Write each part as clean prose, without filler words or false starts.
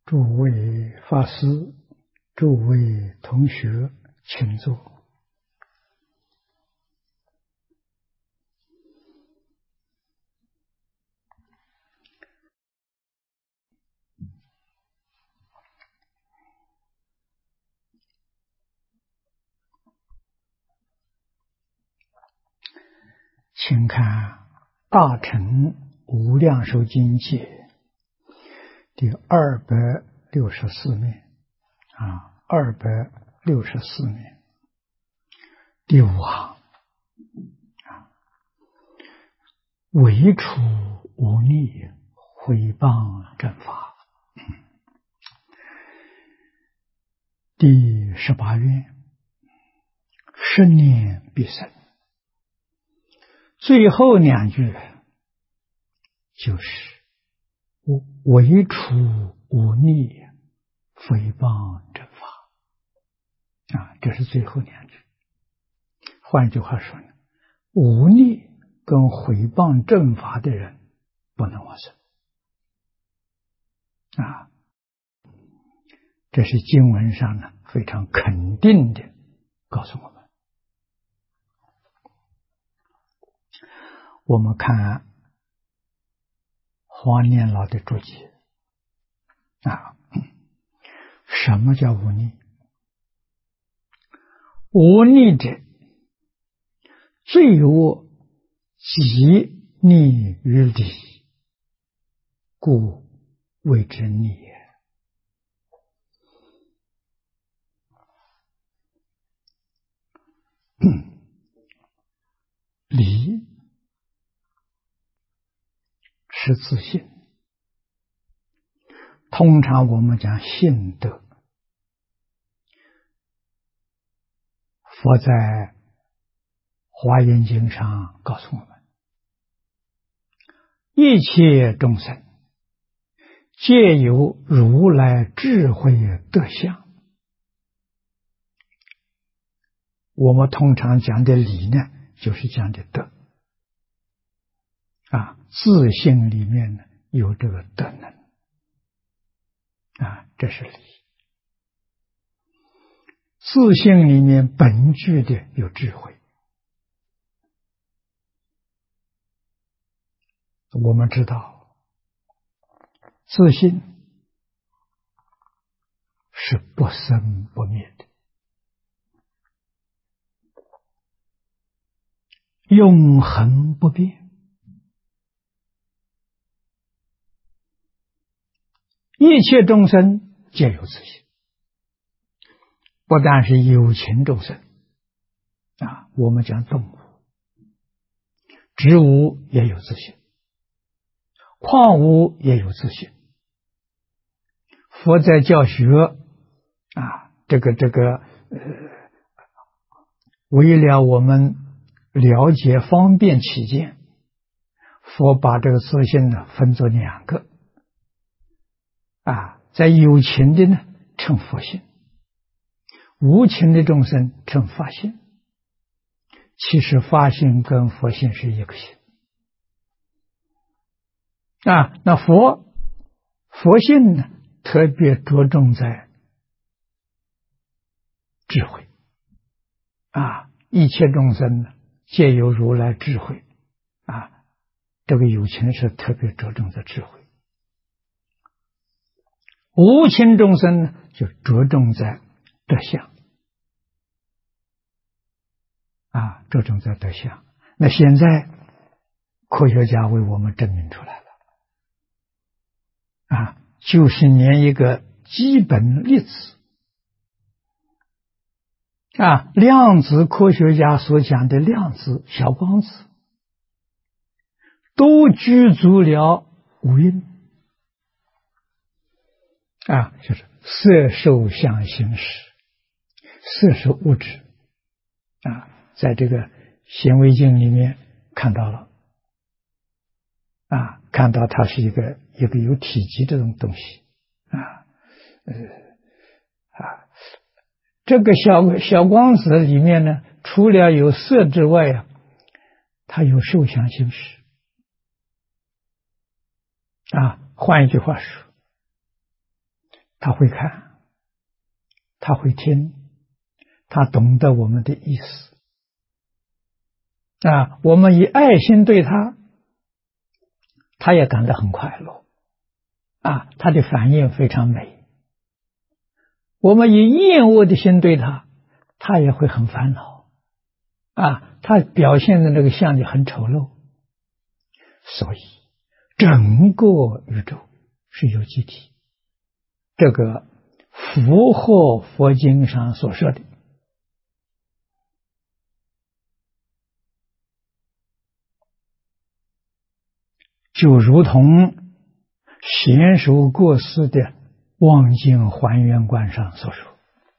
诸位法师，诸位同学，请坐。请看《大乘无量寿经解》第264面，264面第5行，唯除无逆，毁谤正法。第18愿，十念必生。最后2句就是唯除无逆，诽谤正法这是最后2句。换句话说呢，无逆跟诽谤正法的人不能往生这是经文上呢非常肯定的告诉我们。我们看黄念老的注解什么叫无逆？无逆者，罪恶即逆于理，故谓之逆也。理是自信，通常我们讲信德。佛在华严经上告诉我们，一切众生皆有如来智慧德相。我们通常讲的理呢，就是讲的德自信里面呢有这个德能这是理。自信里面本具的有智慧。我们知道自信是不生不灭的，永恒不变。一切众生皆有自信，不但是有情众生我们讲动物、植物也有自信，矿物也有自信。佛在教学为了我们了解方便起见，佛把这个自信呢分作2个在有情的呢称佛性，无情的众生称法性。其实法性跟佛性是一个性那佛性呢特别着重在智慧一切众生呢皆有如来智慧这个有情是特别着重在智慧，无情众生呢就着重在德相着重在德相。那现在科学家为我们证明出来了就是连一个基本粒子量子科学家所讲的量子小光子都具足了五蕴就是色受想行识。色是物质在这个显微镜里面看到了看到它是一个有体积这种东西这个小光子里面呢，除了有色之外它有受想行识换一句话说， 他会看，他会听，他懂得我们的意思啊。我们以爱心对他，他也感到很快乐啊，他的反应非常美。我们以厌恶的心对他，他也会很烦恼啊，他表现的那个相就很丑陋。所以整个宇宙是有机体，这个符合佛经上所说的。就如同贤首过世的望境还原观上所说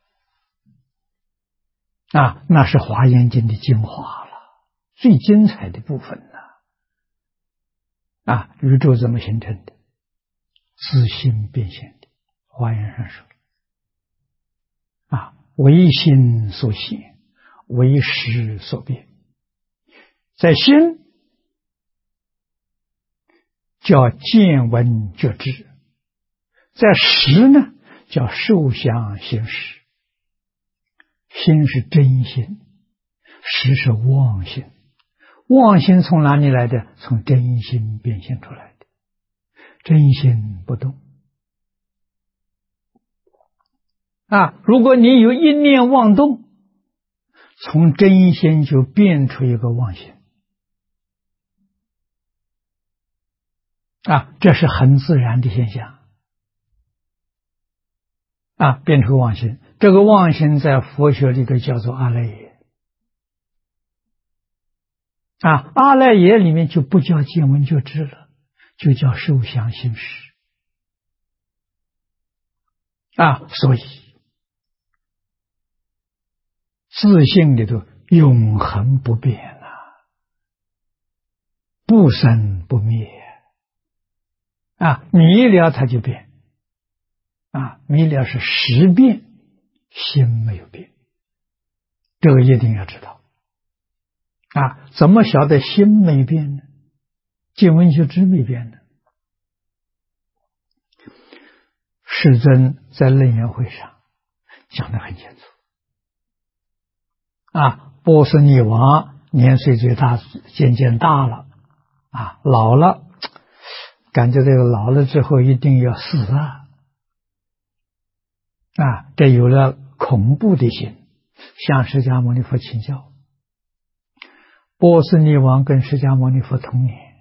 啊，那是华严经的精华了，最精彩的部分呢。啊，宇宙怎么形成的？自性变现的。华严上说啊，唯心所现，唯识所变。在心叫见闻觉知，在识呢叫受想行识。心是真心，识是妄心。妄心从哪里来的？从真心变现出来的。真心不动啊！如果你有一念妄动，从真心就变出一个妄心啊，这是很自然的现象啊，变出妄心。这个妄心在佛学里头叫做阿赖耶啊，阿赖耶里面就不叫见闻觉知了，就叫受想行识啊。所以自性里头永恒不变啊，不生不灭啊，迷了它就变啊，迷了是识变，心没有变，这个一定要知道啊。怎么晓得心没变呢？见闻觉知没变呢？世尊在楞严会上讲得很清楚啊，波斯匿王年岁最大，渐渐大了啊，老了，感觉这个老了之后一定要死啊，这有了恐怖的心，向释迦牟尼佛请教。波斯匿王跟释迦牟尼佛同年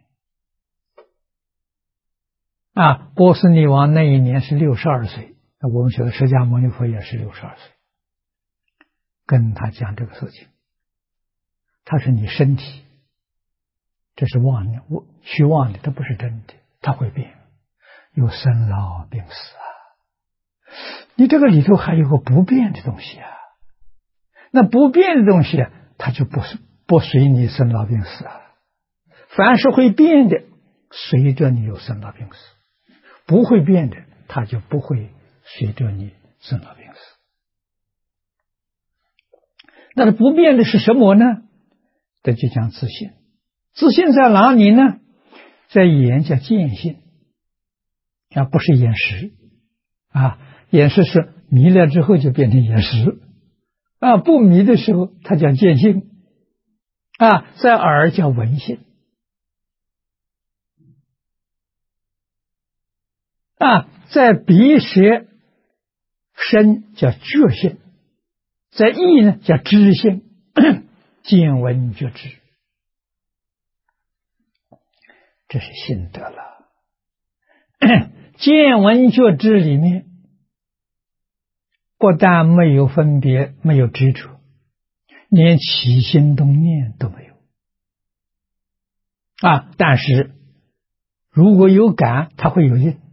啊，波斯匿王那一年是62岁，我们晓得释迦牟尼佛也是62岁，跟他讲这个事情，他说你身体这是妄念，虚妄的，这不是真的，它会变，有生老病死啊。你这个里头还有个不变的东西啊，那不变的东西啊，它就不随你生老病死啊。凡是会变的，随着你有生老病死；不会变的，它就不会随着你生老病死。那么不变的是什么呢？这就讲自信。自信在哪里呢？在眼叫见性啊，不是眼识啊。眼识是迷了之后就变成眼识啊，不迷的时候它叫见性啊。在耳叫闻性啊，在鼻舌身叫觉性，在意呢叫知性，见闻觉知，这是心得了。见闻觉知里面不但没有分别，没有执着，连起心动念都没有啊。但是如果有感，它会有应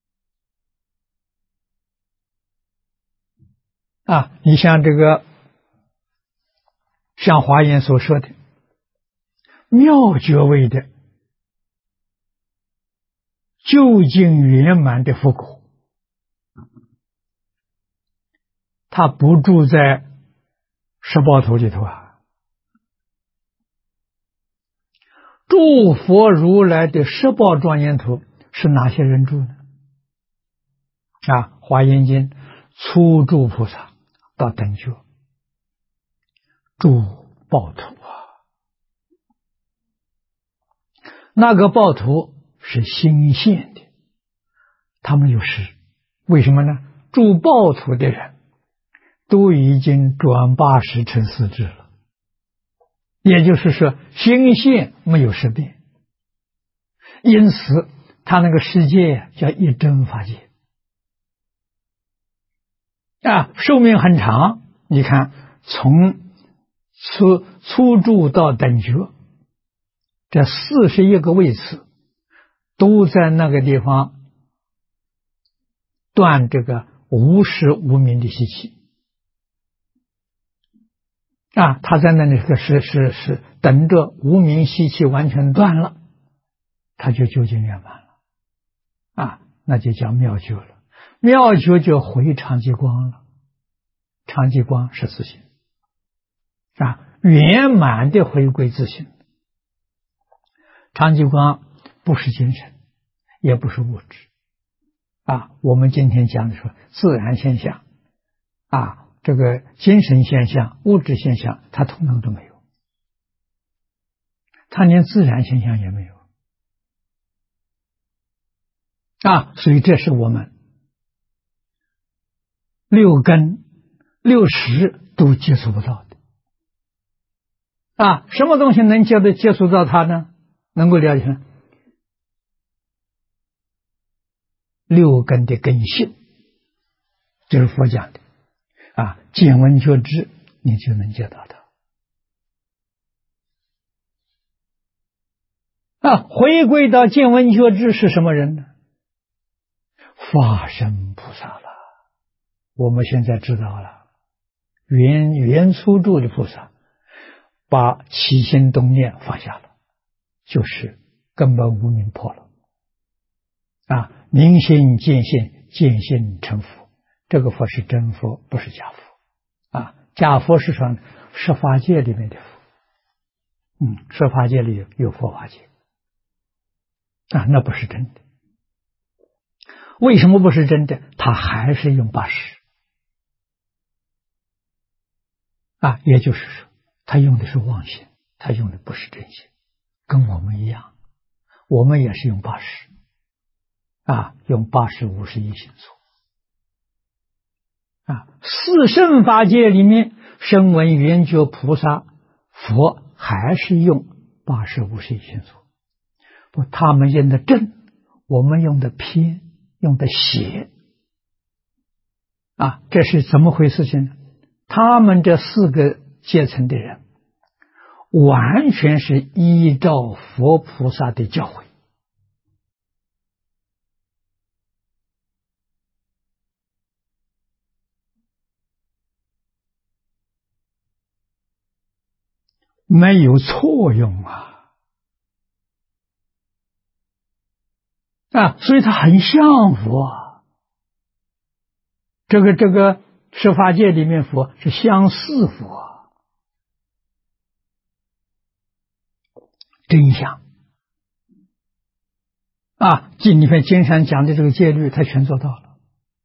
啊。你像这个，像华严所说的妙觉位的究竟圆满的佛果，他不住在十报图里头啊。诸佛如来的十报庄严图是哪些人住呢？啊，《 华严经初住菩萨到等觉，住报土啊，那个报土是心现的，他们有事，为什么呢？住报土的人都已经转80成4智了，也就是说心现没有识别，因此他那个世界叫一真法界寿命很长。你看从初住到等觉，这41个位次都在那个地方断这个无始无明的习气他在那里是等着无明习气完全断了，他就究竟圆满了那就叫妙觉了。妙觉就回常寂光了，常寂光是自性圆满的回归自性。常寂光不是精神，也不是物质我们今天讲的说自然现象这个精神现象、物质现象，它统统都没有，它连自然现象也没有所以这是我们6根6识都接触不到的什么东西能接触到它呢？能够了解呢？6根的根性，这是佛讲的见闻觉知，你就能接到它回归到见闻觉知是什么人呢？法身菩萨了。我们现在知道了，原初住的菩萨把起心动念放下了，就是根本无明破了明心见性，见性成佛。这个佛是真佛，不是假佛假佛是说十法界里面的佛十法界里有佛法界那不是真的。为什么不是真的？他还是用80也就是说他用的是妄心，他用的不是真心，跟我们一样，我们也是用80用80、51心所四圣法界里面，声闻缘觉菩萨佛还是用80、51心所，不，他们用的正，我们用的偏，用的邪这是怎么回事情呢？他们这4个阶层的人完全是依照佛菩萨的教诲没有错用所以他很像佛这个十法界里面佛是相似佛，真相经里面经常讲的这个戒律他全做到了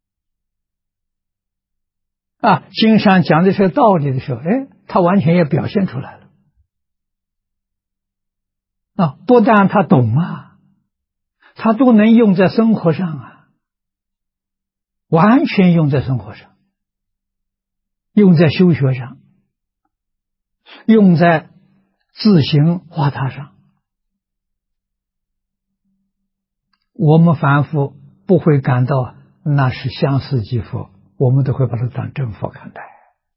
经常讲的这个道理的时候他完全也表现出来了不但他懂他都能用在生活上完全用在生活上，用在修学上，用在自行化他上。我们凡夫不会感到那是相似即佛，我们都会把它当真佛看待。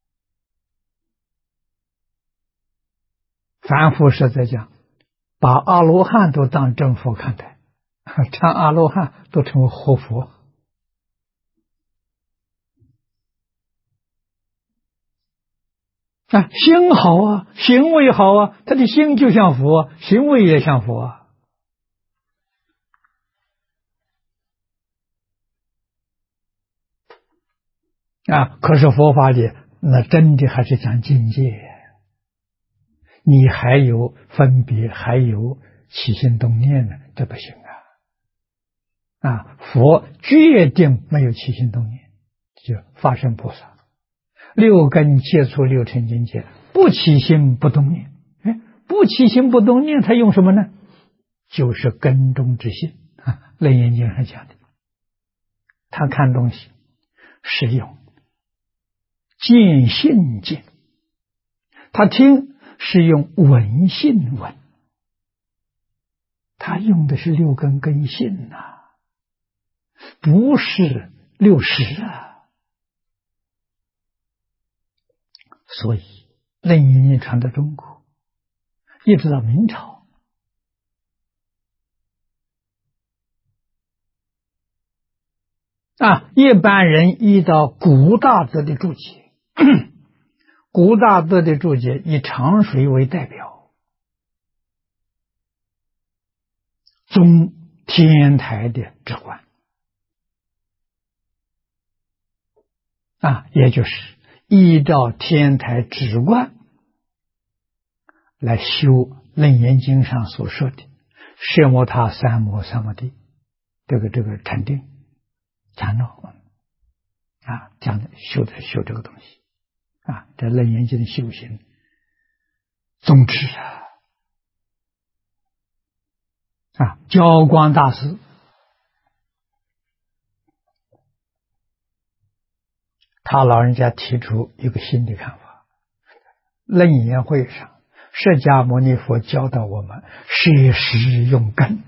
凡夫是在讲把阿罗汉都当真佛看待，唱阿罗汉都成为活佛心好行为好他的心就像佛，行为也像佛可是佛法里那真的还是讲境界，你还有分别，还有起心动念呢，这不行佛决定没有起心动念，就法身菩萨，六根接触六尘境界，不起心不动念。不起心不动念，他用什么呢？就是根中之性楞严经上讲的，他看东西是用见性见，他听是用闻性闻，他用的是六根根性不是六识所以楞严经传到中国，一直到明朝，一般人依照古大德的注解，古大德的注解以长水为代表，宗天台的直观也就是依照天台直观来修楞严经上所说的摄摩他三摩三摩地这个禅定禅道讲的修这个东西这楞严经的修行宗旨教光大师他老人家提出一个新的看法，楞严会上释迦牟尼佛教导我们摄实用根，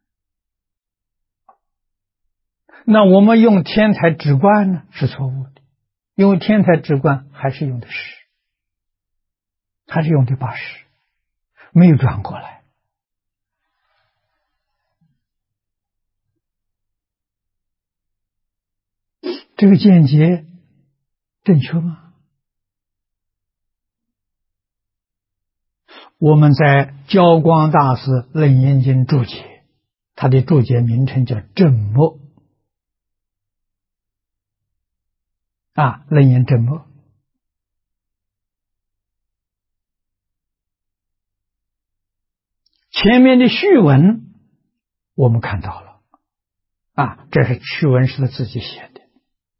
那我们用天台直观呢是错误的，因为天台直观还是用的实，还是用的八识，没有转过来。这个见解正确吗？我们在教光大师楞严经注解，他的注解名称叫正默楞严正默。前面的序文我们看到了这是序文是他自己写的。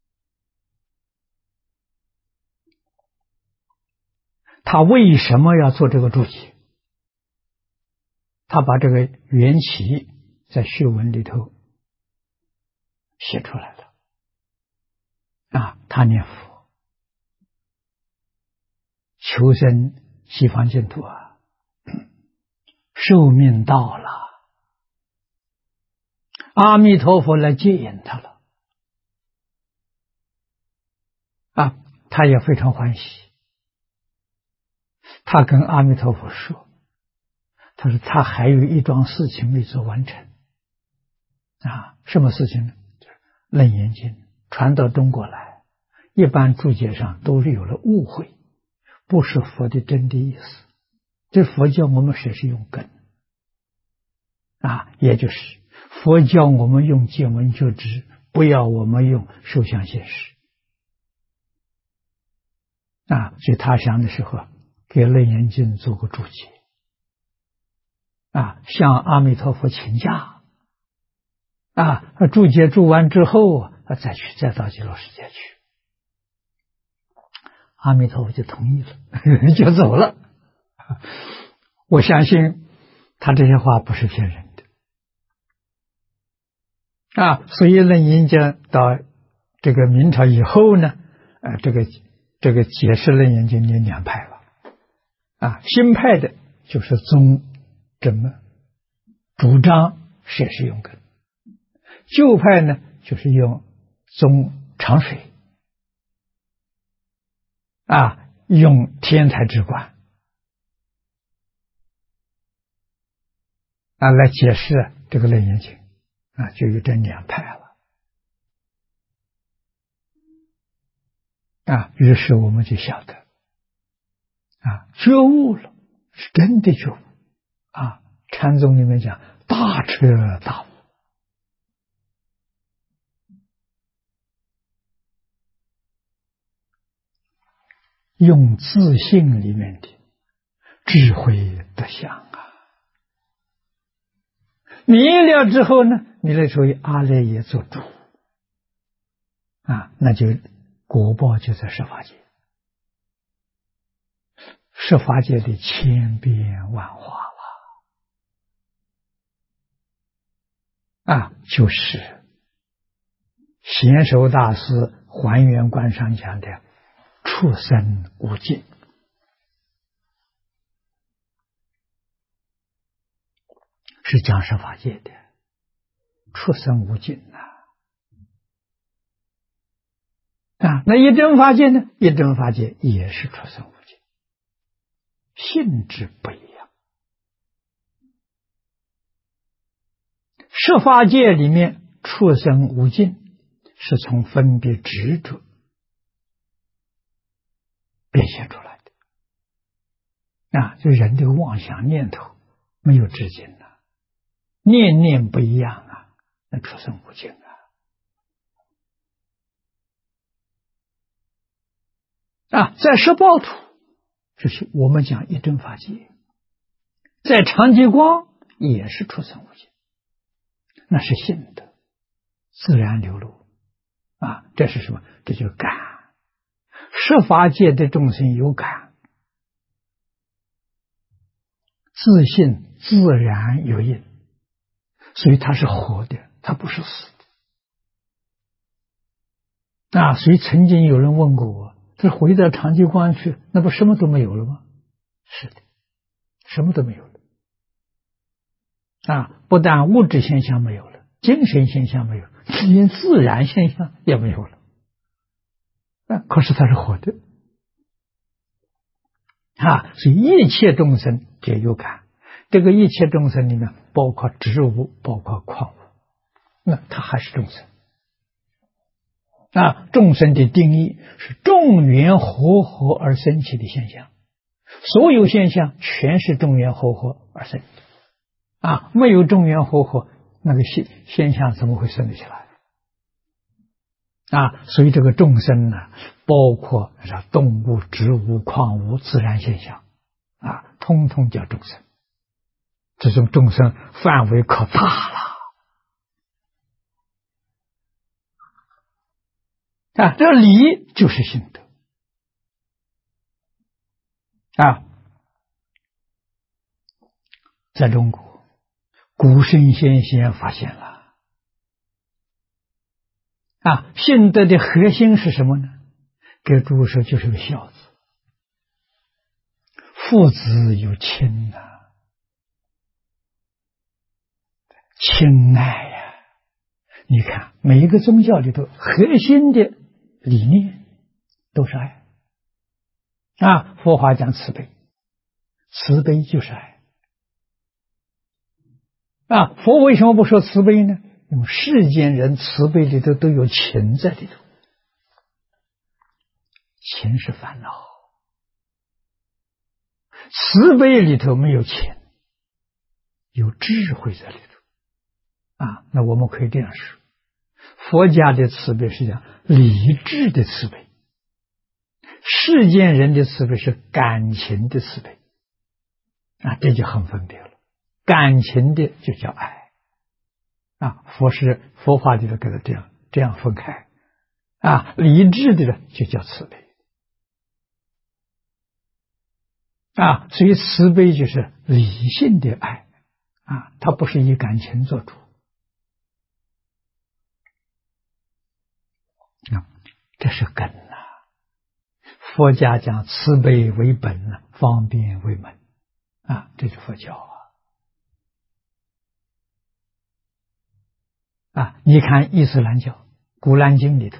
他为什么要做这个注解？他把这个缘起在序文里头写出来了他念佛求生西方净土寿命到了，阿弥陀佛来接引他了他也非常欢喜。他跟阿弥陀佛说，他说他还有一桩事情没做完成什么事情呢？楞严经传到中国来，一般注解上都是有了误会，不是佛的真的意思。这佛教我们摄实用根也就是佛教我们用见闻觉知，不要我们用受想行识所以他想的时候给楞严经做个注解向阿弥陀佛请假注解注完之后再到极乐世界去，阿弥陀佛就同意了就走了。我相信他这些话不是骗人的所以楞严经到这个明朝以后呢这个解释楞严经有两派了新派的就是宗正默，主张摄实用根，旧派呢就是用宗长水用天台直观来解释这个楞严经就有这两派了于是我们就晓得觉悟了，是真的觉悟禅宗里面讲大彻大悟，用自信里面的智慧德相明了之后呢， 弥勒处以阿赖耶做主啊，那就果报就在十法界，十法界里千变万化了啊，就是贤首大师还原观上讲的畜生无尽，是讲十法界的畜生无尽啊，那一真法界呢？一真法界也是畜生无尽，性质不一样。十法界里面畜生无尽，是从分别执着变现出来的啊，就人的妄想念头没有止境了，念念不一样啊，那畜生无尽啊，在十报土，就是我们讲一真法界，在长极光也是畜生无尽，那是性德自然流露啊，这是什么？这就是感。十法界的众生有感，自信自然有应，所以它是活的，它不是死的啊。所以曾经有人问过我，这回到长极光去，那不什么都没有了吗？是的，什么都没有了啊！不但物质现象没有了，精神现象没有，连自然现象也没有了啊！可是它是活的啊！所以一切众生皆有感，这个一切众生里面包括植物，包括矿物，那它还是众生啊！众生的定义是众缘和合而生起的现象，所有现象全是众缘和合而生啊！没有众缘和合，那个现象怎么会生得起来啊？所以这个众生呢，包括动物、植物、矿物、自然现象啊，通通叫众生。这种众生范围可大了啊！这理就是性德啊，在中国古圣先贤发现了啊，性德的核心是什么呢？给诸位说，就是个孝字，父子有亲亲爱呀！你看每一个宗教里头核心的理念都是爱啊。佛法讲慈悲，慈悲就是爱啊。佛为什么不说慈悲呢？因为世间人慈悲里头都有情在里头，情是烦恼，慈悲里头没有情，有智慧在里头啊。那我们可以这样说，佛家的慈悲是讲理智的慈悲，世间人的慈悲是感情的慈悲啊，这就很分别了。感情的就叫爱啊，佛法里头给它这样分开啊，理智的呢就叫慈悲啊，所以慈悲就是理性的爱啊，它不是以感情做主啊，这是根佛家讲慈悲为本方便为门啊，这是佛教啊。你看伊斯兰教古兰经里头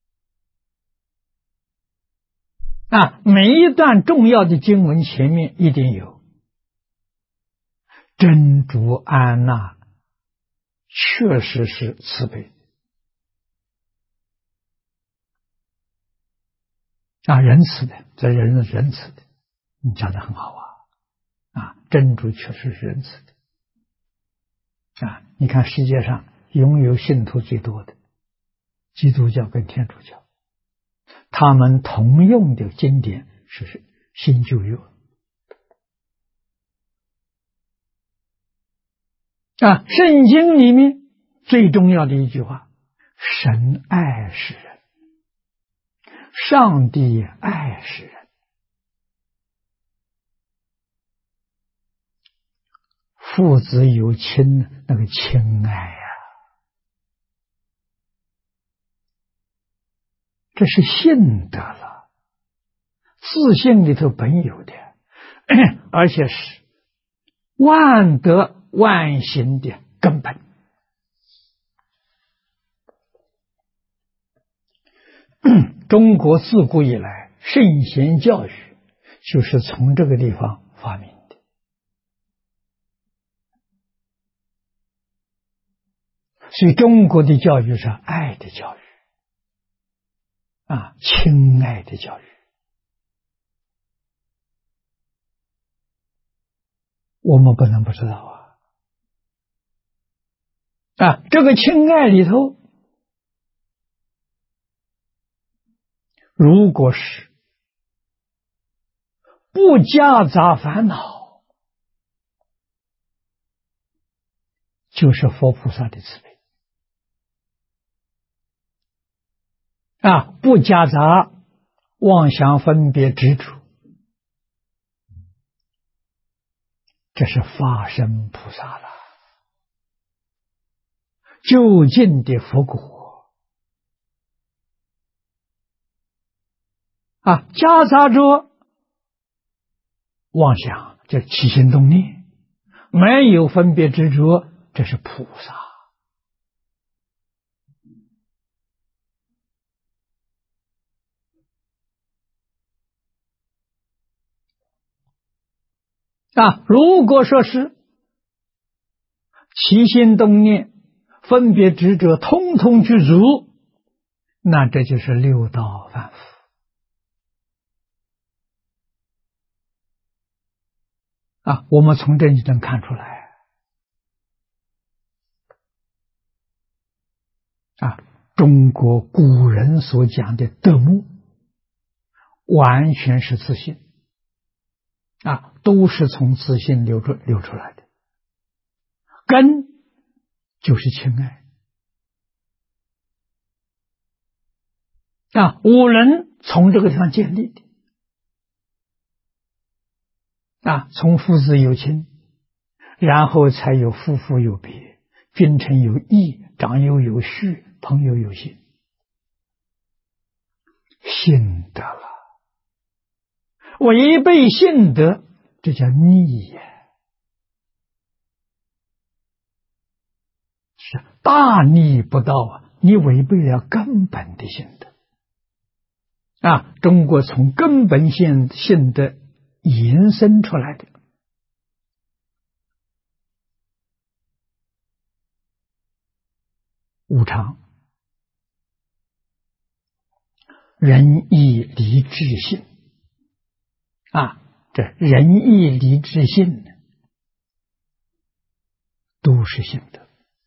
啊，每一段重要的经文前面一定有真主安那确实是慈悲啊，仁慈的，这人是仁慈的，你讲得很好啊，真主确实是仁慈的啊。你看世界上拥有信徒最多的基督教跟天主教，他们同用的经典是新旧约啊。圣经里面最重要的一句话：神爱世人，上帝爱世人。父子有亲，那个亲爱呀，这是性德了，自性里头本有的，而且是万德万行的根本。中国自古以来圣贤教育就是从这个地方发明的。所以中国的教育是爱的教育亲爱的教育。我们不能不知道这个亲爱里头，如果是不夹杂烦恼，就是佛菩萨的慈悲不夹杂妄想分别执着，这是法身菩萨了，究竟的佛果夹杂着妄想，就是起心动念，没有分别执着，这是菩萨如果说是起心动念分别执着通通具足，那这就是六道凡夫我们从这里能看出来中国古人所讲的德目完全是自信都是从自信流出来的，根就是亲爱五伦从这个地方建立的从父子有亲，然后才有夫妇有别，君臣有义，长幼有序，朋友有信，信德了。违背信德，这叫逆呀，是大逆不道你违背了根本的信德中国从根本性信德延伸出来的无常、仁义礼智信这仁义礼智信都是信德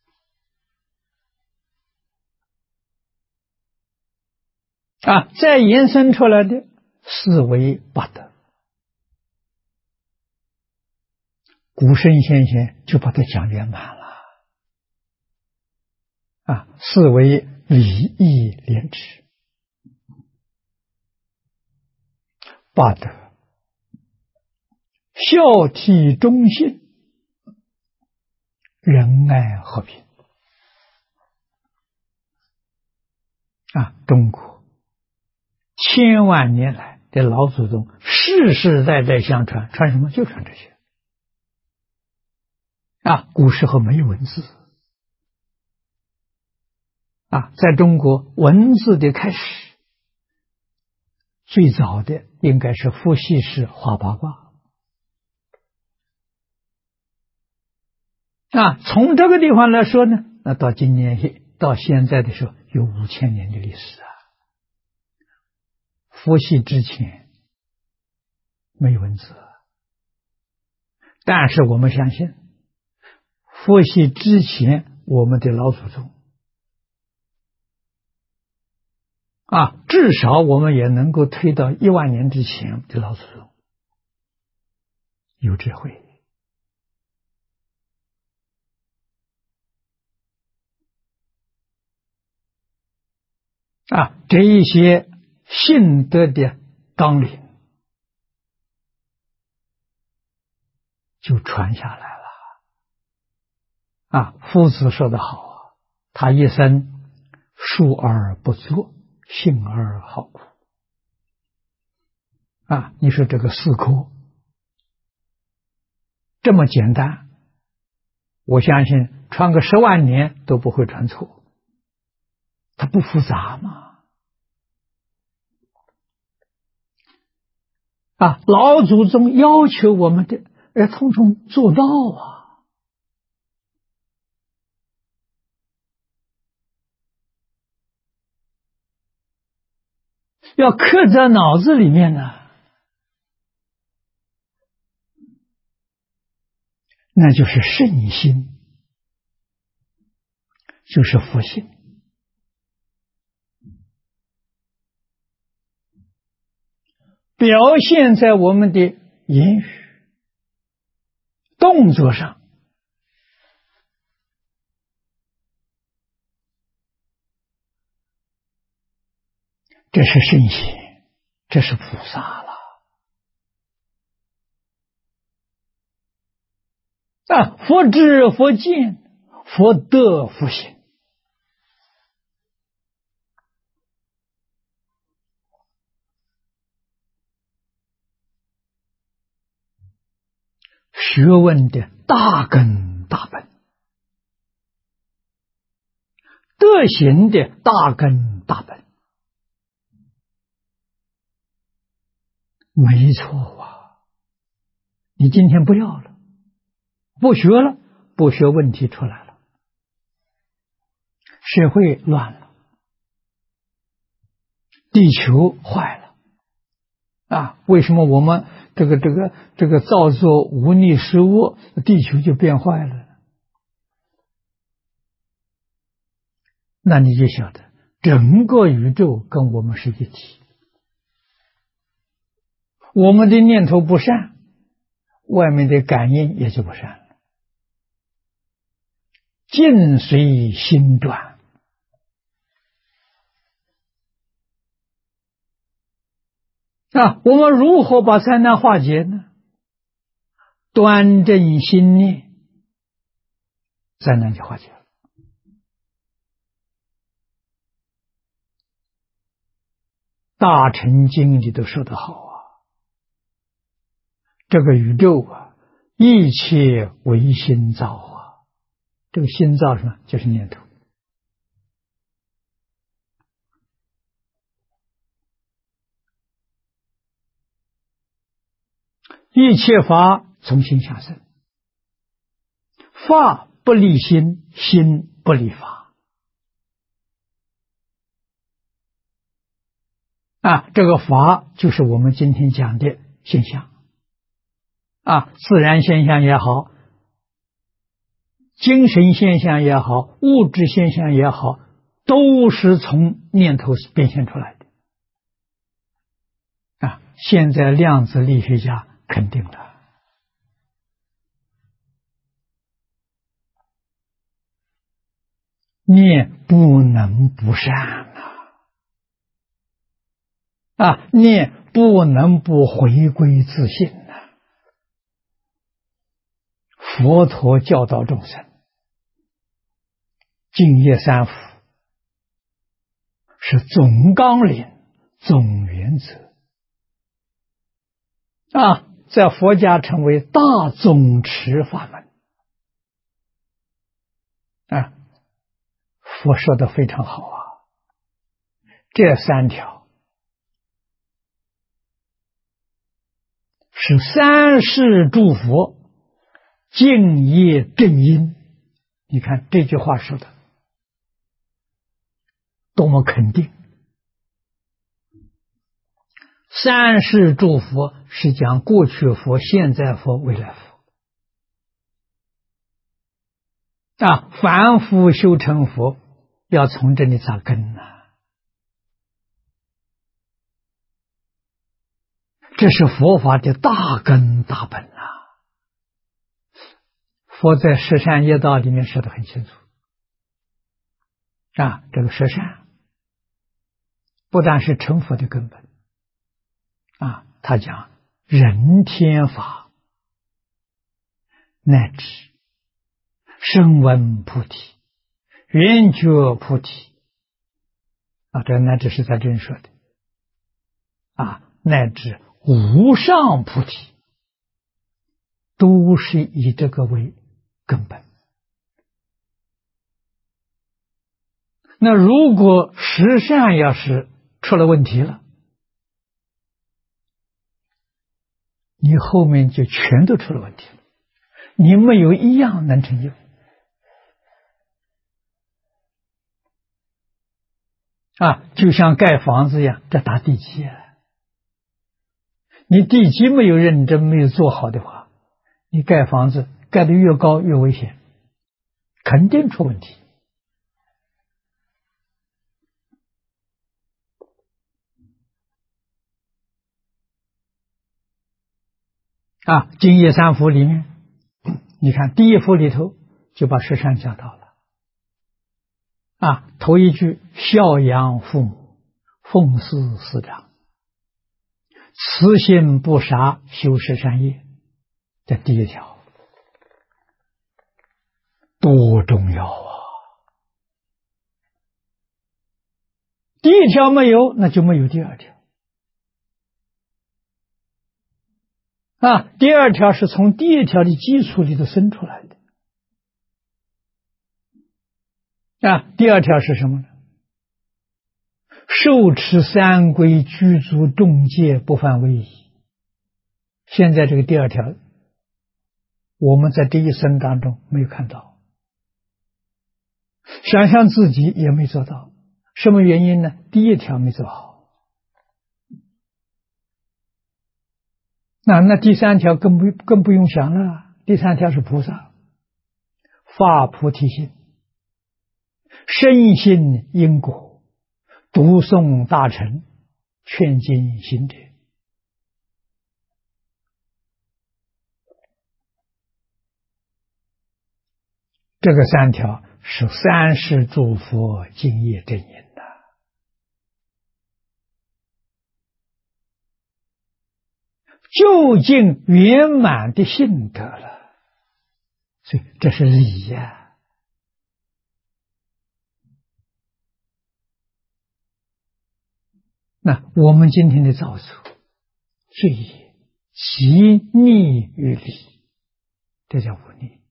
再延伸出来的四维八德，古圣先贤就把它讲圆满了四维礼义廉耻，八德孝悌忠信，仁爱和平中国千万年来的老祖宗世世代代相传，传什么？就传这些古时候没有文字在中国文字的开始，最早的应该是伏羲氏画八卦从这个地方来说呢，那到今年到现在的时候有5000年的历史伏羲之前没有文字，但是我们相信伏羲之前我们的老祖宗至少我们也能够推到10000年之前的老祖宗有智慧这一些信德的纲领就传下来了。夫子说得好，他一生述而不作，信而好古。你说这个四科这么简单，我相信传个10万年都不会传错，它不复杂嘛。老祖宗要求我们的要统统做到要刻在脑子里面呢，那就是圣心，就是佛性。表现在我们的言语、动作上，这是圣贤，这是菩萨了。佛知佛见，佛得佛行。学问的大根大本，德行的大根大本，没错你今天不要了，不学了，不学问题出来了，社会乱了，地球坏了为什么我们这个造作无逆失恶，地球就变坏了？那你就晓得整个宇宙跟我们是一体，我们的念头不善，外面的感应也就不善了。境随心转，我们如何把灾难化解呢？端正心念，灾难就化解了。大乘经里都说得好这个宇宙一切唯心造这个心造什么？就是念头。一切法从心下生，法不立心，心不立法这个法就是我们今天讲的现象自然现象也好，精神现象也好，物质现象也好，都是从念头变现出来的现在量子力学家肯定了，念不能不善念不能不回归自信佛陀教导众生，净业三福是总纲领、总原则在佛家称为大总持法门佛说的非常好这3条是三世诸佛敬业正因。你看这句话说的多么肯定，三世诸佛是讲过去佛、现在佛、未来佛凡夫修成佛要从这里扎根这是佛法的大根大本佛在十善业道里面说得很清楚这个十善不但是成佛的根本啊，他讲人天法乃至声闻菩提、圆觉菩提啊，这乃至是在这里说的啊，乃至无上菩提，都是以这个为根本。那如果十善要是出了问题了，你后面就全都出了问题了，你没有一样能成就啊！就像盖房子一样，这打地基啊，你地基没有认真，没有做好的话，你盖房子盖得越高越危险，肯定出问题啊！净业三福里面，你看第一福里头就把十善讲到了啊，头一句孝养父母，奉事师长，慈心不杀，修十善业，这第一条多重要啊！第一条没有，那就没有第二条啊。第二条是从第一条的基础里头生出来的啊。第二条是什么呢？受持三规，具足众戒，不犯威仪。现在这个第二条，我们在这一生当中没有看到，想象自己也没做到。什么原因呢？第一条没做好，那第三条更不用想了。第三条是菩萨发菩提心，深信因果，读诵大乘，劝进行者。这个三条是三世诸佛敬业真因的，究竟圆满的性德了，所以这是理呀。那我们今天的造作，罪业其逆于理，这叫忤逆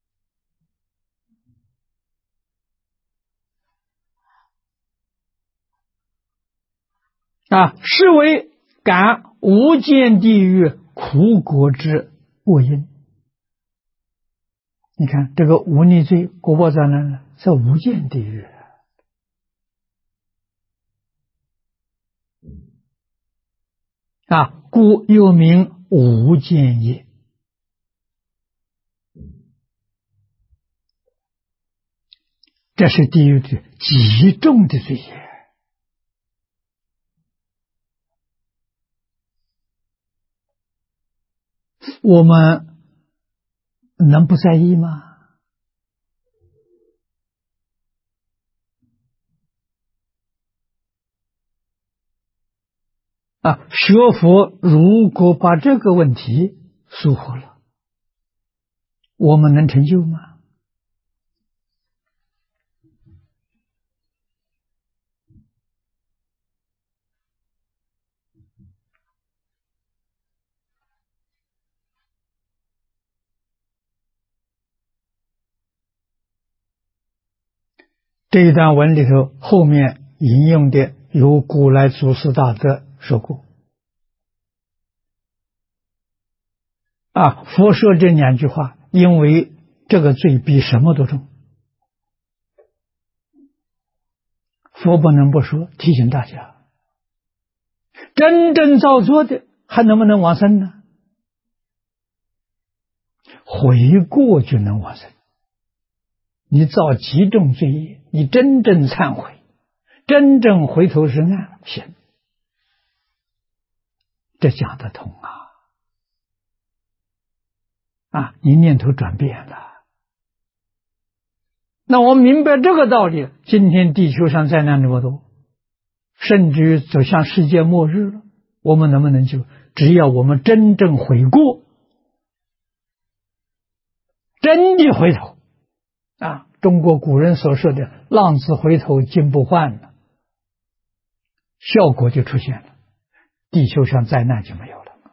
啊，是为感无间地狱苦果之恶因。你看这个忤逆罪果报在哪呢？在无间地狱啊，故又名无间业。这是地狱的极重的罪业。我们能不在意吗？啊，学佛如果把这个问题疏忽了，我们能成就吗？这一段文里头后面引用的有古来祖师大德说过啊，佛说这两句话，因为这个罪比什么都重，佛不能不说，提醒大家，真正造作的还能不能往生呢？悔过就能往生。你造极重罪业，你真正忏悔，真正回头是岸，行，这讲得通啊！你念头转变了，那我们明白这个道理，今天地球上灾难这么多， 甚至于走向世界末日了，我们能不能救？只要我们真正悔过，真的回头啊！中国古人所说的浪子回头金不换了，效果就出现了，地球上灾难就没有了。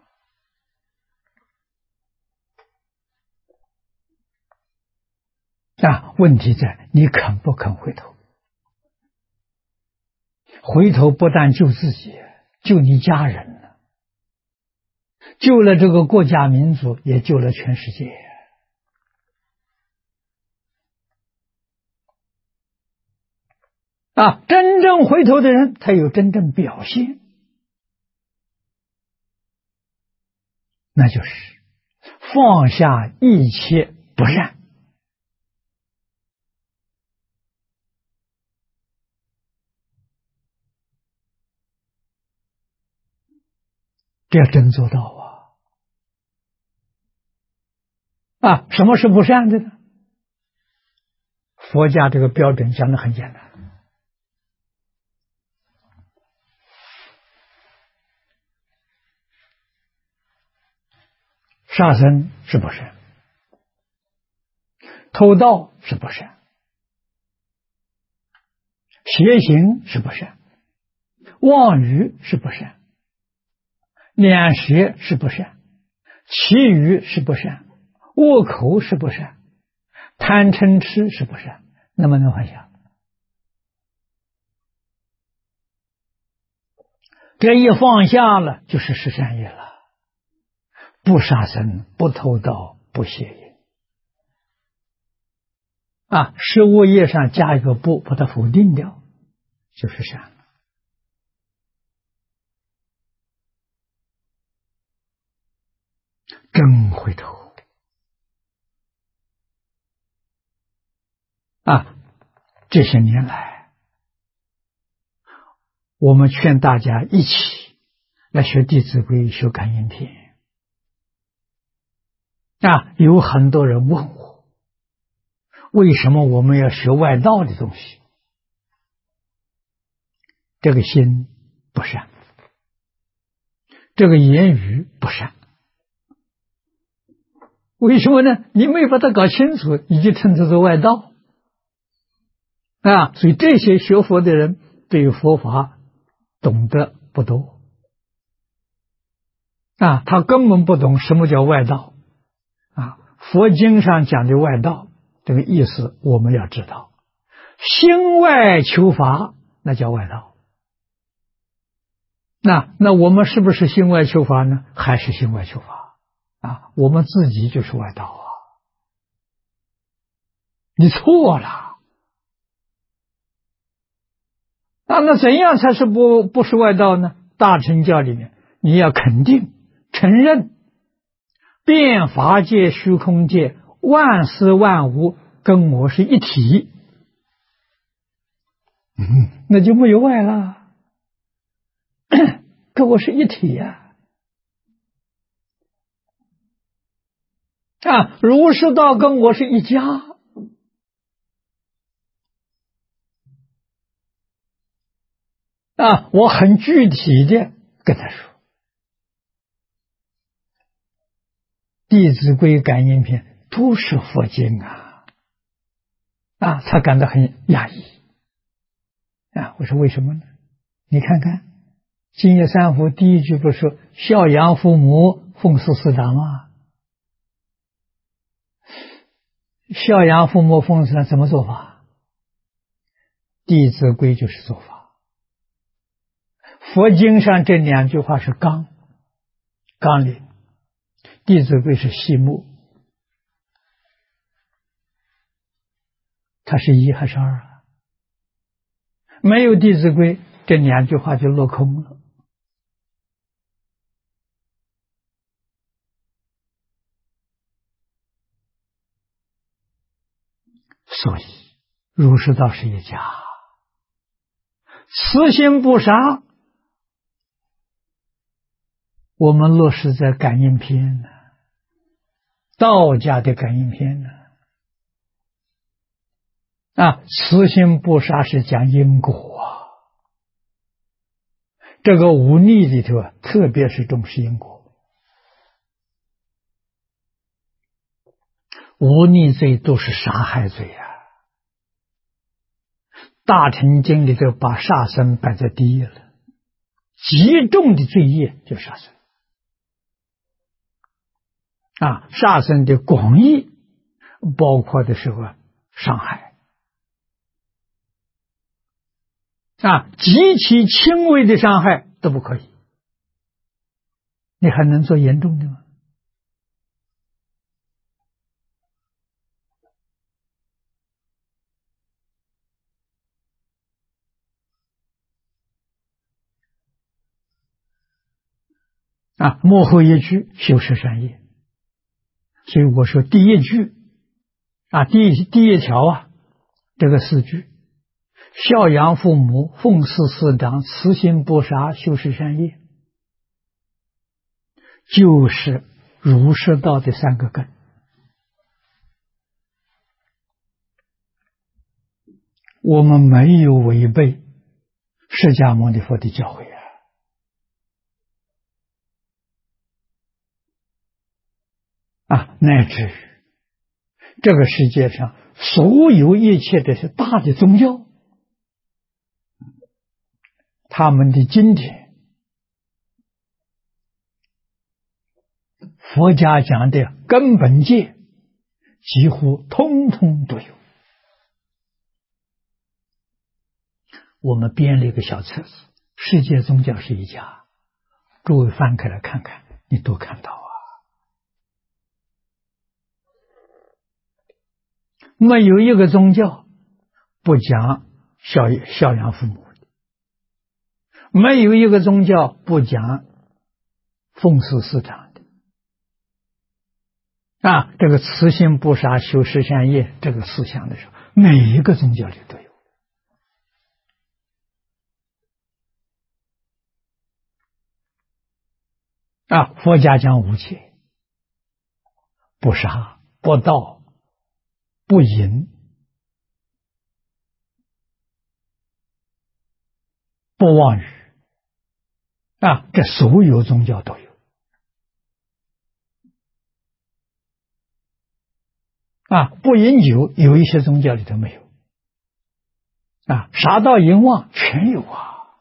问题在你肯不肯回头？回头不但救自己，救你家人了，救了这个国家民族，也救了全世界。真正回头的人，他有真正表现，那就是放下一切不善。这要真做到什么是不善的呢？佛家这个标准讲得很简单，杀生是不善，偷盗是不善，邪行是不善，妄语是不善，两舌是不善，绮语是不善，恶口是不善，贪嗔痴是不善。能不能放下？这一放下了，就是十善业了。不杀生，不偷盗，不邪淫。十恶业上加一个不，把它否定掉，就是善。真回头这些年来，我们劝大家一起来学《弟子规》，学感应篇。有很多人问我，为什么我们要学外道的东西？这个心不善，这个言语不善。为什么呢？你没把它搞清楚，你就称之为外道所以这些学佛的人对佛法懂得不多他根本不懂什么叫外道佛经上讲的外道，这个意思我们要知道，心外求法那叫外道。那我们是不是心外求法呢？还是心外求法我们自己就是外道你错了那怎样才是不是外道呢？大乘教里面你要肯定承认遍法界虚空界万事万物跟我是一体那就没有外了跟我是一体儒释道跟我是一家我很具体的跟他说，弟子规感应篇都是佛经他感到很讶异我说为什么呢？你看看净业三福第一句不是说孝养父母奉事师长吗？孝养父母奉事长怎么做法？弟子规就是做法。佛经上这两句话是纲领，弟子规是细目，它是一还是二没有弟子规，这两句话就落空了。所以儒释道是一家，慈心不杀我们落实在感应篇呢，道家的感应篇呢慈心不杀是讲因果这个忤逆里头啊，特别是重视因果，忤逆罪都是杀害罪啊。大乘经里头把杀生摆在第一了，极重的罪业就杀生啊。杀生的广义包括的是个伤害啊，极其轻微的伤害都不可以，你还能做严重的吗？啊，幕后一句修持善业，所以我说第一句啊，第一条啊，这个四句：孝养父母，奉事师长，慈心不杀，修持善业，就是儒释道的三个根。我们没有违背释迦牟尼佛的教诲乃至于这个世界上所有一切这些大的宗教，他们的经典，佛家讲的根本戒，几乎通通都有。我们编了一个小册子，世界宗教是一家，诸位翻开来看看，你都看到没有一个宗教不讲孝养父母的，没有一个宗教不讲奉事师长的这个慈心不杀，修持善业这个思想的时候，每一个宗教里都有佛家讲无戒，不杀，不盗，不淫，不妄语这所有宗教都有不饮酒，有一些宗教里头没有杀盗淫妄全有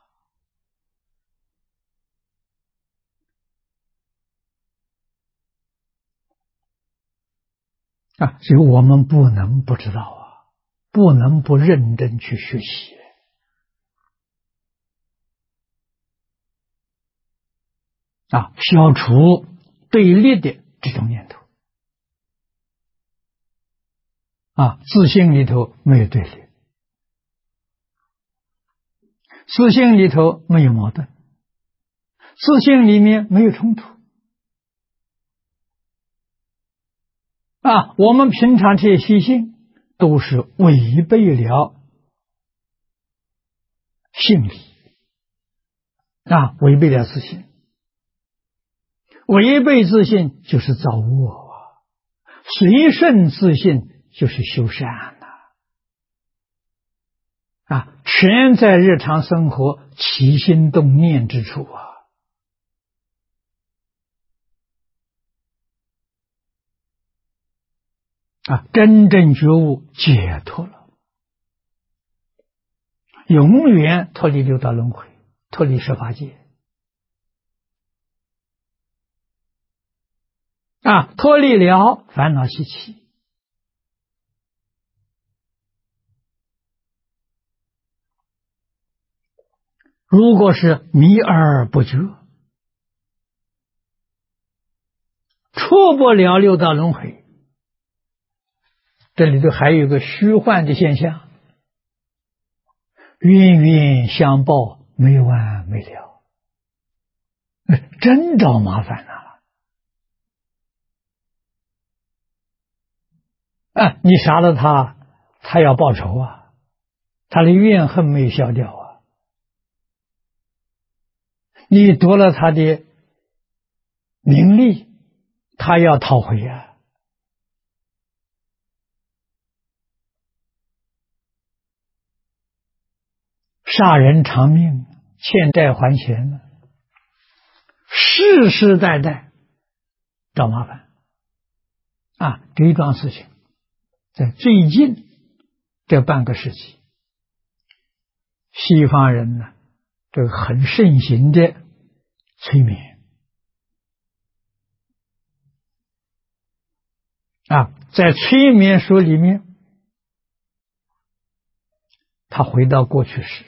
所以我们不能不知道不能不认真去学习消除对立的这种念头自信里头没有对立，自信里头没有矛盾，自信里面没有冲突我们平常这些习性都是违背了性理违背了自信，违背自信就是造恶随顺自信就是修善全在日常生活起心动念之处真正觉悟解脱了，永远脱离六道轮回，脱离十法界脱离了烦恼习气如果是迷而不觉，出不了六道轮回，这里头还有一个虚幻的现象，冤冤相报没完没了，真找麻烦你杀了他，他要报仇他的怨恨没有消掉你夺了他的名利，他要讨回杀人偿命， 欠债还钱呢，世世代代找麻烦这一桩事情，在最近这半个世纪，西方人呢，这个很盛行的催眠在催眠说里面，他回到过去时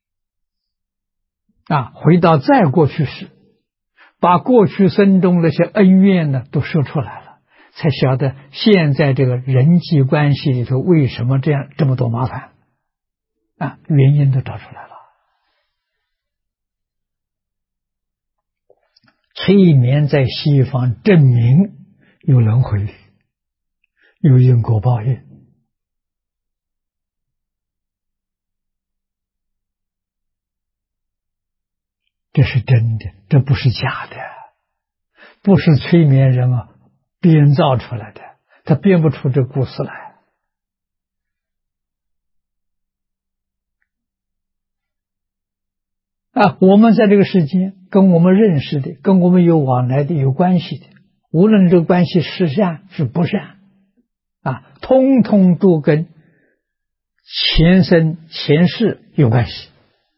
回到再过去时，把过去生中那些恩怨呢都说出来了，才晓得现在这个人际关系里头为什么这么多麻烦原因都找出来了。催眠在西方证明有轮回，有因果报应，这是真的，这不是假的，不是催眠人编造出来的，他编不出这故事来。我们在这个世间，跟我们认识的，跟我们有往来的，有关系的，无论这个关系是善是不善通通都跟前生前世有关系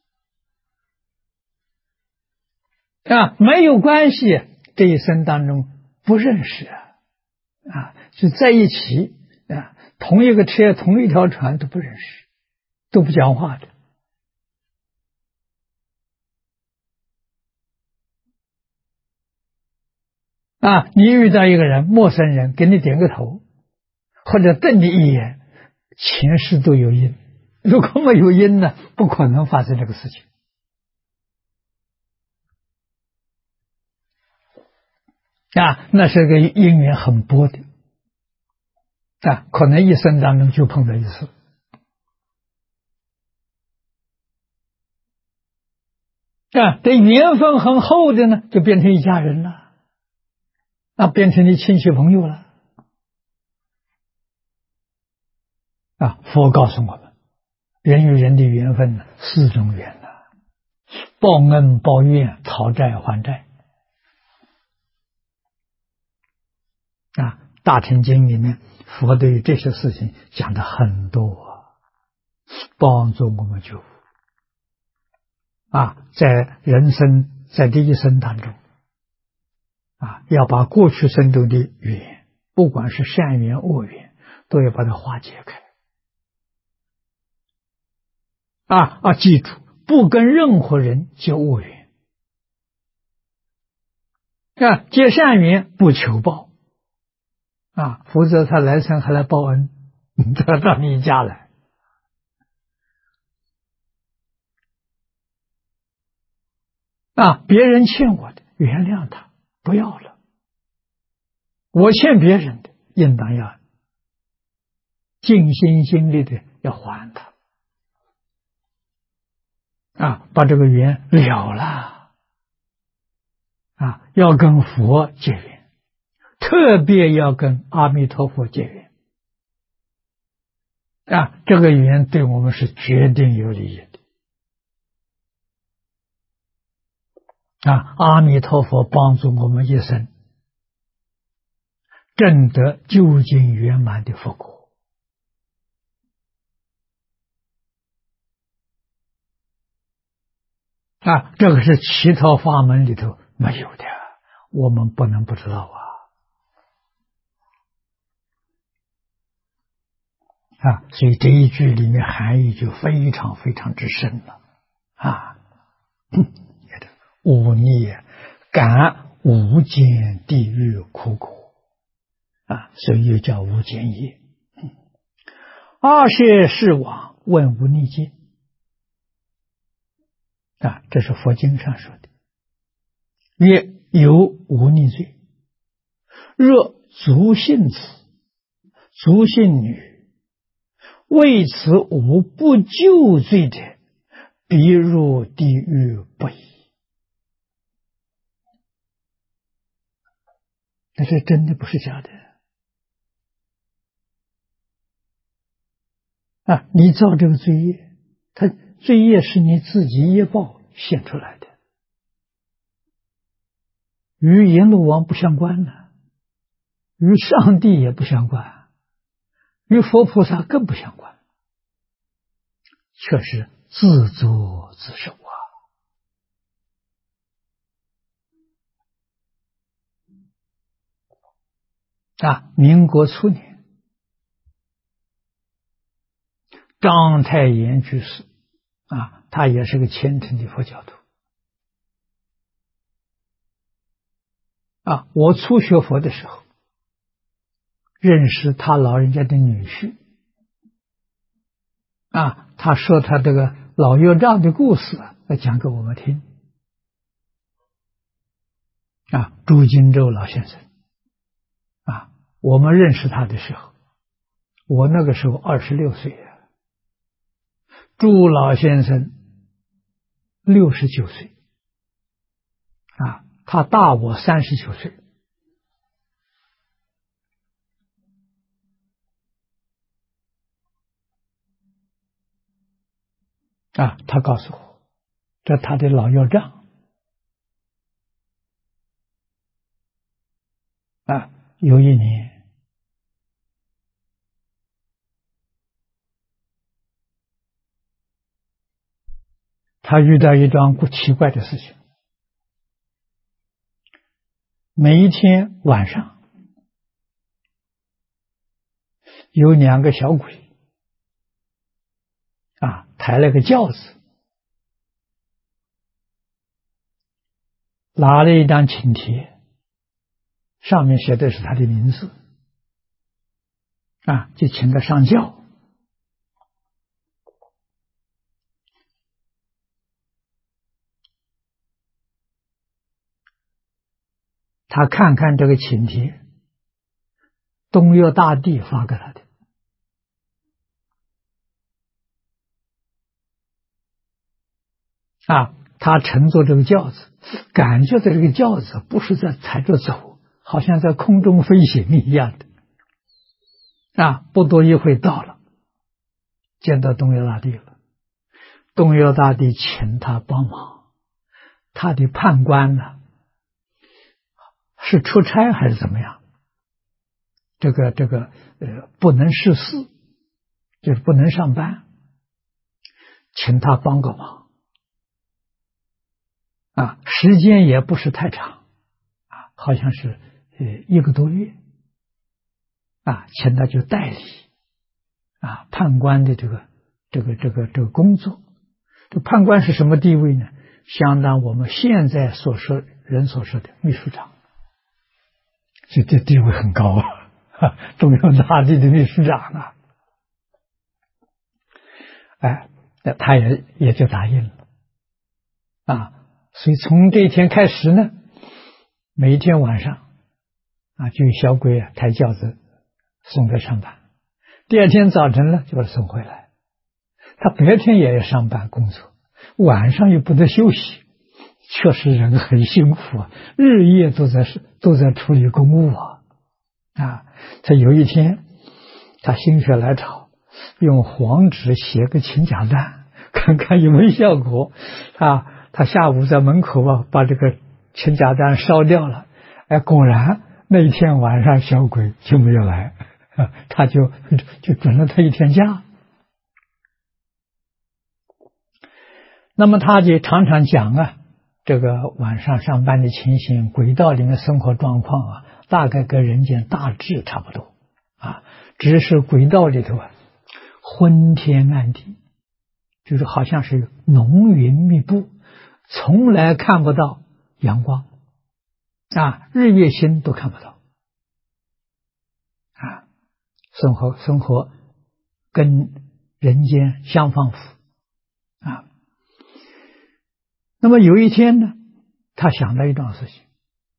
没有关系，这一生当中不认识就在一起同一个车同一条船都不认识，都不讲话的你遇到一个人，陌生人给你点个头，或者瞪你一眼，前世都有因，如果没有因呢，不可能发生这个事情那是个因缘很薄的可能一生当中就碰到一次这缘分很厚的呢，就变成一家人了变成你亲戚朋友了佛告诉我们，人与人的缘分呢，4种缘报恩报怨，讨债还债大乘经里面佛对于这些事情讲的很多帮助我们觉悟在人生在这一生当中要把过去生中的缘，不管是善缘恶缘，都要把它化解开记住，不跟任何人结恶缘结善缘不求报否则他来生还来报恩他到你家来别人欠我的原谅他，不要了，我欠别人的应当要尽心尽力的要还他把这个缘了了要跟佛结缘，特别要跟阿弥陀佛结缘这个缘对我们是决定有利益的阿弥陀佛帮助我们一生证得究竟圆满的佛果这个是其他法门里头没有的，我们不能不知道所以这一句里面含义就非常非常之深了忤逆感无间地狱苦果所以又叫无间业二舍世往问无逆境这是佛经上说的曰有无逆罪，若足信子足信女为此无不救罪者，必入地狱不已。那是真的，不是假的你造这个罪业，他罪业是你自己业报， 现出来的，与阎罗王不相关呢，与上帝也不相关，与佛菩萨更不相关，却是自作自受民国初年，章太炎居士他也是个虔诚的佛教徒我初学佛的时候，认识他老人家的女婿他说他这个老岳丈的故事来讲给我们听朱金洲老先生我们认识他的时候，我那个时候26岁朱老先生69岁他大我39岁他告诉我，这他的老岳丈有一年他遇到一桩奇怪的事情，每一天晚上有2个小鬼抬了个轿子，拿了一张请帖，上面写的是他的名字就请他上轿。他看看这个请帖，东岳大帝发给他的他乘坐这个轿子，感觉到这个轿子不是在踩着走，好像在空中飞行一样的不多一会到了，见到东岳大帝了。东岳大帝请他帮忙，他的判官呢是出差还是怎么样，这个不能事事，就是不能上班，请他帮个忙时间也不是太长好像是1个多月请他就代理判官的这个工作。这判官是什么地位呢？相当我们现在人所说的秘书长，所以这地位很高东岳大帝的秘书长那他也就答应了所以从这一天开始呢，每一天晚上就有小鬼抬轿子送他上班，第二天早晨呢就把他送回来。他白天也要上班工作，晚上又不得休息，确实人很辛苦日夜都在处理公务他有一天他心血来潮，用黄纸写个请假单，看看有没有效果他下午在门口把这个请假单烧掉了果然那一天晚上小鬼就没有来他就准了他1天假。那么他就常常讲这个晚上上班的情形，轨道里面生活状况大概跟人间大致差不多只是轨道里头昏天暗地，就是好像是浓云密布，从来看不到阳光日月星都看不到生活跟人间相仿佛那么有一天呢，他想到一桩事情，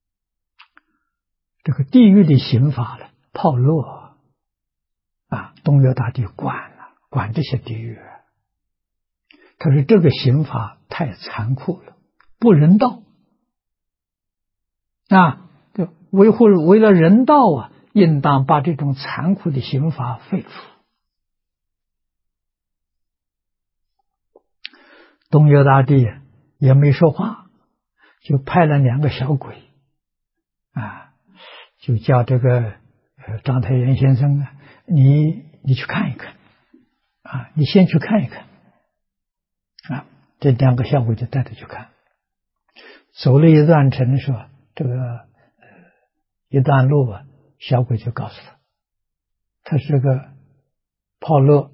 这个地狱的刑法炮烙东岳大帝管这些地狱他说这个刑法太残酷了，不人道就为了人道应当把这种残酷的刑法废除。东岳大帝也没说话，就派了2个小鬼，就叫这个章太炎先生啊，你去看一看，你先去看一看，这2个小鬼就带他去看。走了一段程是吧？这个一段路啊，小鬼就告诉他是个炮乐，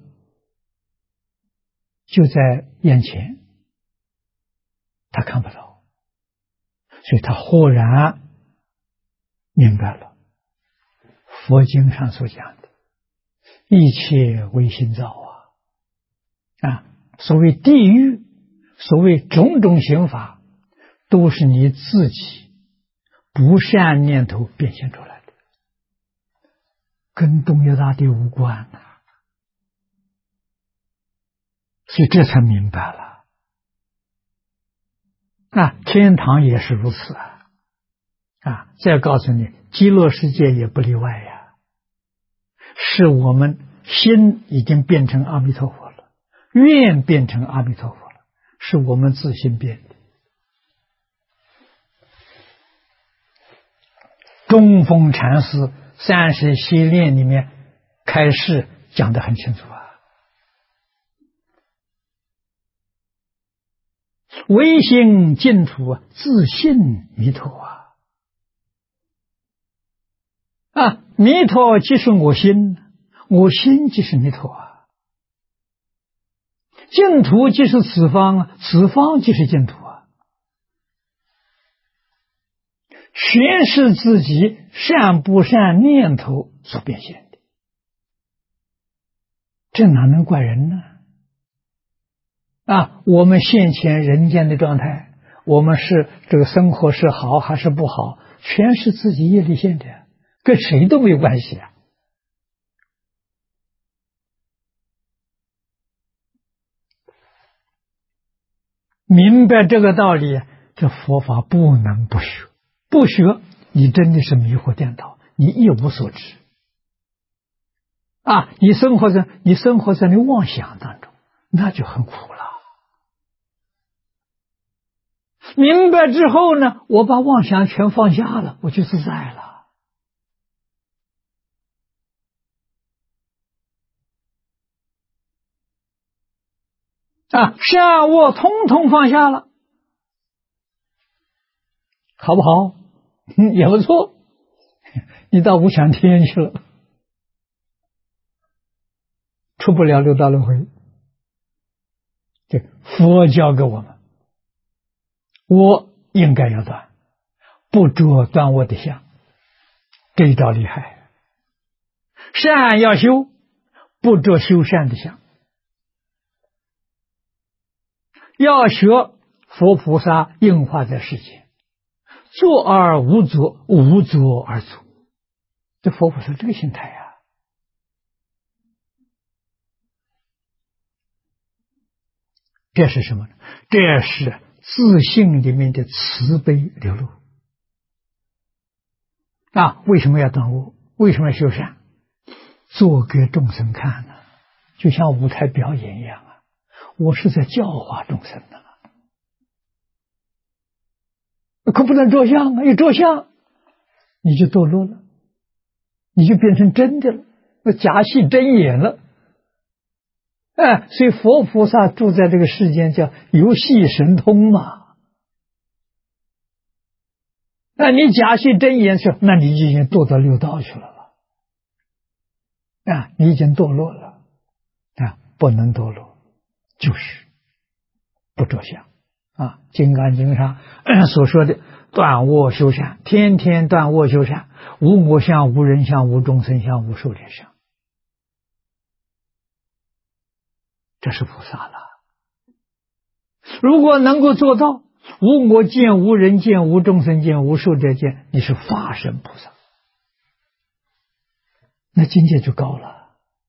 就在眼前，他看不到，所以他豁然明白了佛经上所讲的一切唯心造所谓地狱，所谓种种刑罚，都是你自己不善念头变现出来的，跟东岳大帝无关所以这才明白了天堂也是如此再告诉你，极乐世界也不例外呀，是我们心已经变成阿弥陀佛了，愿变成阿弥陀佛了，是我们自心变的。中峰禅师30系列里面开示讲得很清楚唯心净土，自信弥陀弥陀即是我心，我心即是弥陀净土即是此方，此方即是净土全是自己善不善念头所变现的，这哪能怪人呢？我们现前人间的状态，我们是这个生活是好还是不好，全是自己业力现的，跟谁都没有关系明白这个道理，这佛法不能不学，不学你真的是迷惑颠倒，你一无所知你生活在你妄想当中，那就很苦了。明白之后呢，我把妄想全放下了，我就自在了善恶通通放下了，好不好？也不错，你到无想天去了，出不了六道轮回。这佛教给我们，我应该要断，不着断我的相，这一招厉害。善要修，不着修善的相。要学佛菩萨应化在世间，作而无作，无作而作，这佛菩萨这个心态这是什么呢？这是自信里面的慈悲流露为什么要断恶？为什么要修善？做给众生看就像舞台表演一样我是在教化众生可不能着相一着相你就堕落了，你就变成真的了，那假戏真演了所以佛菩萨住在这个世间叫游戏神通嘛你假戏真演时，那你已经堕到六道去了你已经堕落了不能堕落，就是不着相金刚经上所说的断恶修善，天天断恶修善，无我相，无人相，无众生相，无寿者相，这是菩萨了。如果能够做到无我见，无人见，无众生见，无寿者见，你是法身菩萨，那境界就高了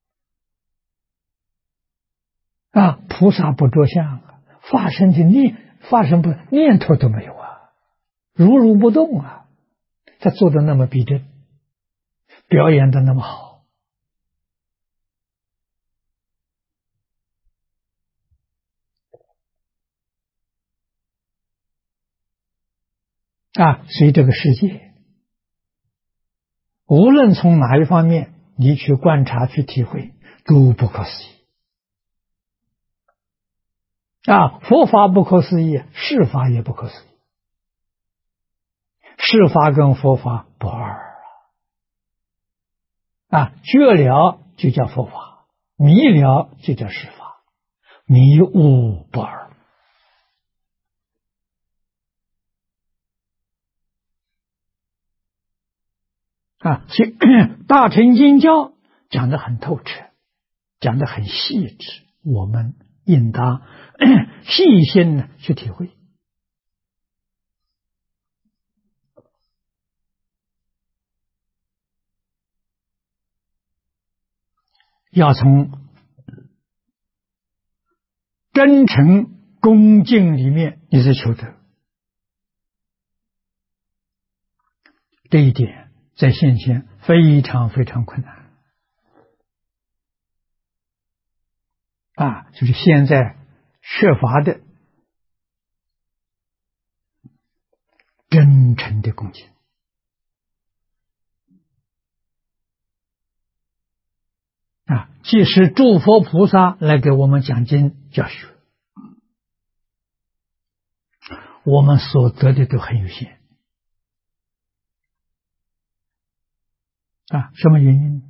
菩萨不着相法身的念头都没有如如不动他做的那么逼真，表演的那么好所以这个世界，无论从哪一方面你去观察、去体会，都不可思议。佛法不可思议，世法也不可思议。世法跟佛法不二觉了就叫佛法，迷了就叫世法，迷悟不二。所以大乘经教讲得很透彻，讲得很细致，我们应当细心的去体会。要从真诚恭敬里面你是求得，这一点在现前非常非常困难就是现在缺乏的真诚的恭敬即使诸佛菩萨来给我们讲经教学，我们所得的都很有限什么原因？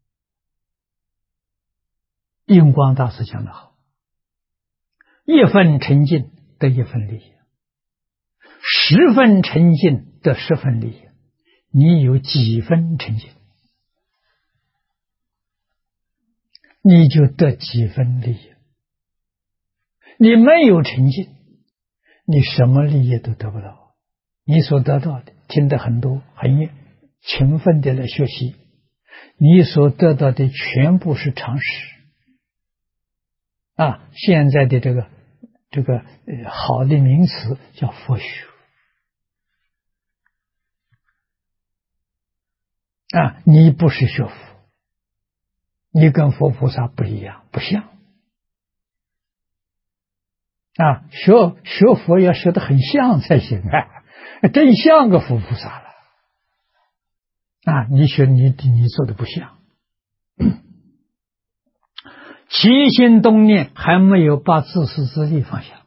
印光大师讲得好，一分沉静得一分利益，10分沉静得10分利益，你有几分沉静，你就得几分利益。你没有沉静，你什么利益都得不到。你所得到的听得很多，很勤奋的来学习，你所得到的全部是常识现在的这个好的名词叫佛学你不是学佛，你跟佛菩萨不一样，不像学佛要学得很像才行真像个佛菩萨了你学你做的不像起心动念还没有把自私自利放下，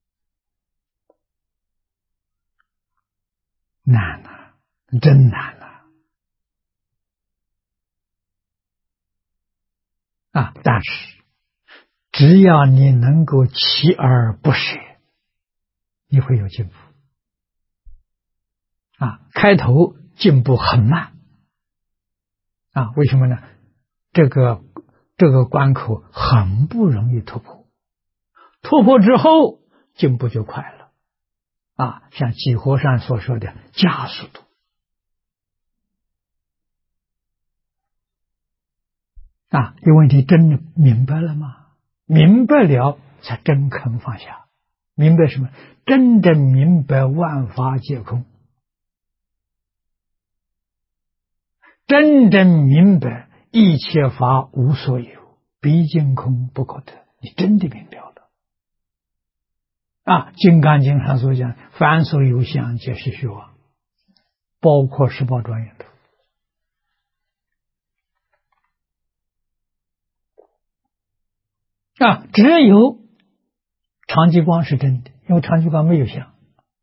难真难但是只要你能够锲而不舍，你会有进步开头进步很慢为什么呢？这个关口很不容易突破，突破之后进步就快了像几何上所说的加速度因为你真的明白了吗？明白了才真肯放下。明白什么？真正明白万法皆空，真正明白一切法无所有，毕竟空不可得。你真的明白了金刚经上所讲，凡所有相，皆是虚妄，包括十宝庄严图只有常寂光是真的，因为常寂光没有相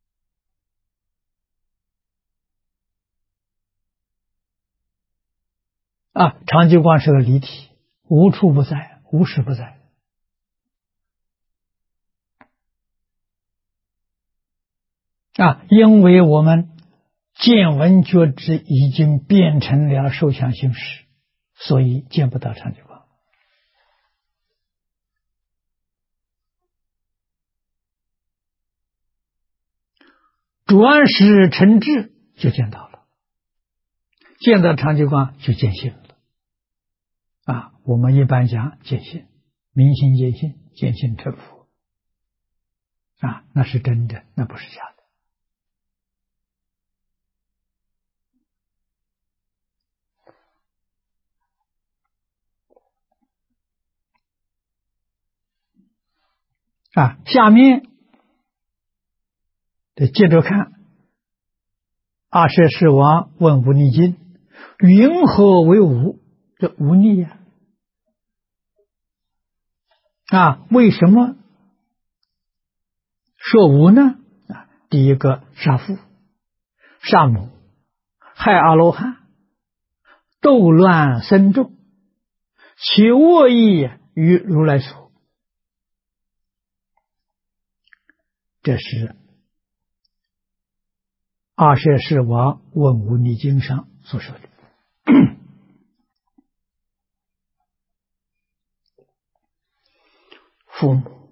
常寂光是个离体，无处不在，无时不在因为我们见闻觉知已经变成了受想行识，所以见不到常寂光转识成智就见到了，见到常寂光就见性了我们一般讲见性，明心见性，见性成佛那是真的，那不是假的下面得接着看阿舍世王问忤逆经：云何为无？这无逆呀！为什么说无呢？第一个杀父、杀母、害阿罗汉、斗乱僧众，其恶意于如来所。这是阿舍世王问忤逆经上所说的。父母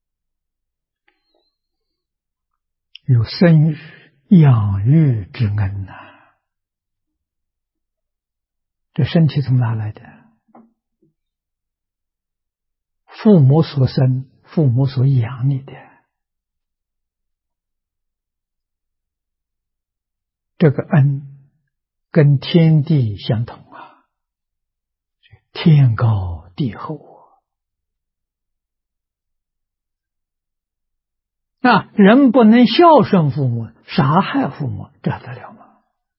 有生育养育之恩呐，这身体从哪来的？父母所生，父母所养你的，这个恩跟天地相同啊，天高地厚啊！人不能孝顺父母，杀害父母，这得了吗？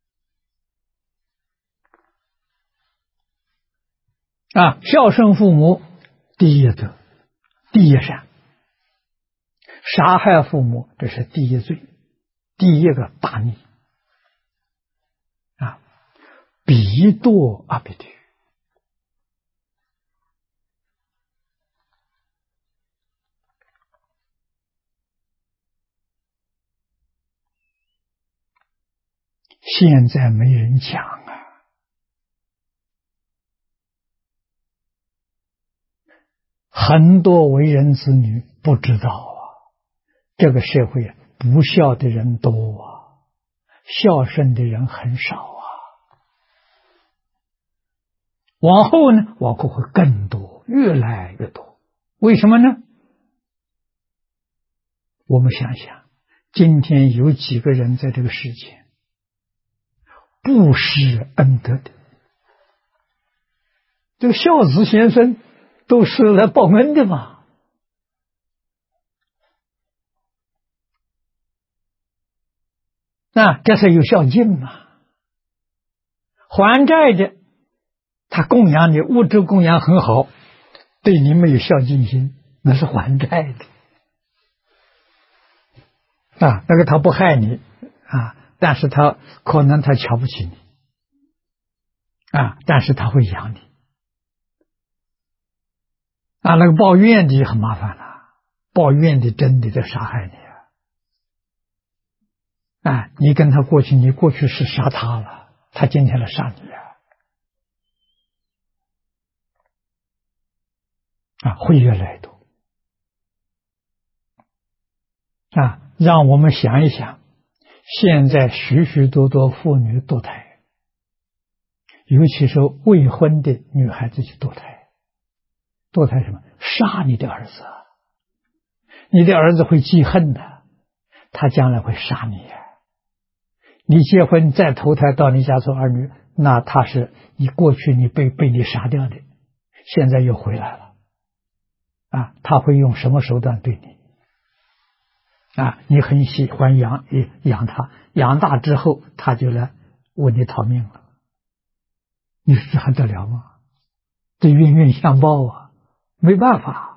孝顺父母，第一德，第一善；杀害父母，这是第一罪，第一个大逆彼堕阿鼻地狱。现在没人讲很多为人子女不知道这个社会不孝的人多孝顺的人很少往后呢，往后会更多，越来越多。为什么呢？我们想想，今天有几个人在这个世界不施恩德的？这个孝子先生都是来报恩的嘛。这才有孝敬嘛。还债的，他供养你，物质供养很好，对你没有孝敬心，那是还债的。那个他不害你但是他可能他瞧不起你但是他会养你那个抱怨的很麻烦了，抱怨的真的在杀害你你跟他过去，你过去是杀他了，他今天来杀你会越来越多让我们想一想，现在许许多多妇女堕胎，尤其是未婚的女孩子去堕胎。堕胎什么？杀你的儿子，你的儿子会记恨的，他将来会杀你你结婚再投胎到你家做儿女，那他是你过去你被你杀掉的，现在又回来了他会用什么手段对你你很喜欢养他，养大之后他就来问你讨命了，你说这还得了吗？这冤冤相报没办法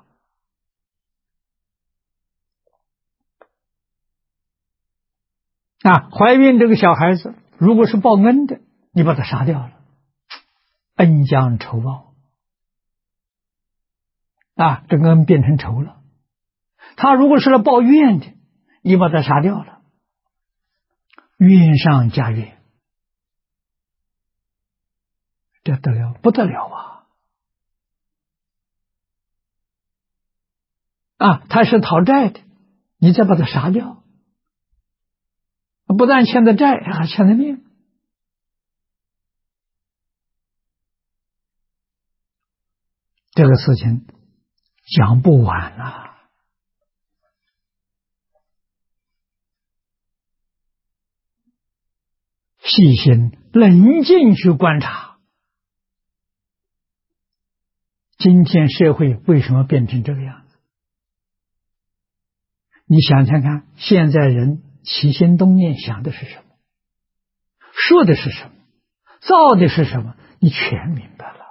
怀孕这个小孩子如果是报恩的，你把他杀掉了，恩将仇报这个恩变成仇了。他如果是来报怨的，你把他杀掉了，冤上加冤，这得了不得了他是讨债的，你再把他杀掉，不但欠的债，还欠的命。这个事情讲不完细心冷静去观察，今天社会为什么变成这个样子？你想想看，现在人起心动念想的是什么？ 说的是什么，造的是什么，你全明白了。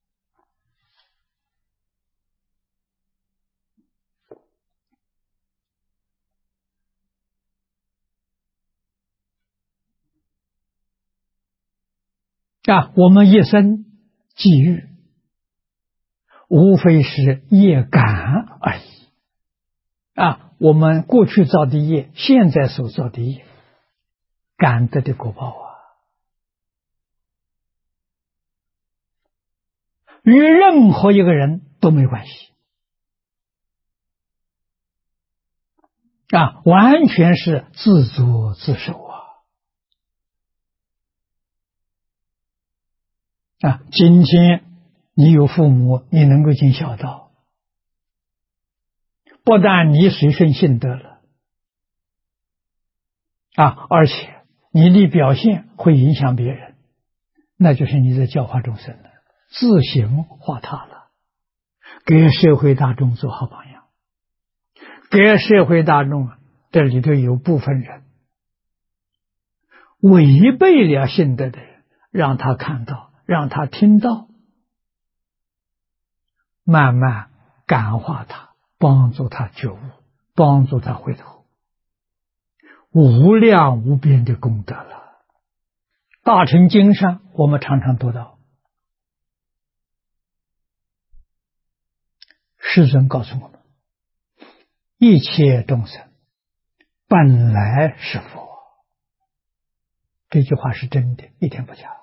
我们一生际遇，无非是业感而已。我们过去造的业，现在所造的业，感得的果报与任何一个人都没关系。完全是自作自受今天你有父母，你能够尽孝道，不但你随顺信德了而且你的表现会影响别人，那就是你在教化众生了，自行化他了，给社会大众做好榜样。给社会大众这里头有部分人违背了信德的人，让他看到，让他听到，慢慢感化他，帮助他觉悟，帮助他回头，无量无边的功德了。大乘经上我们常常读到，世尊告诉我们，一切众生本来是佛，这句话是真的，一点不假。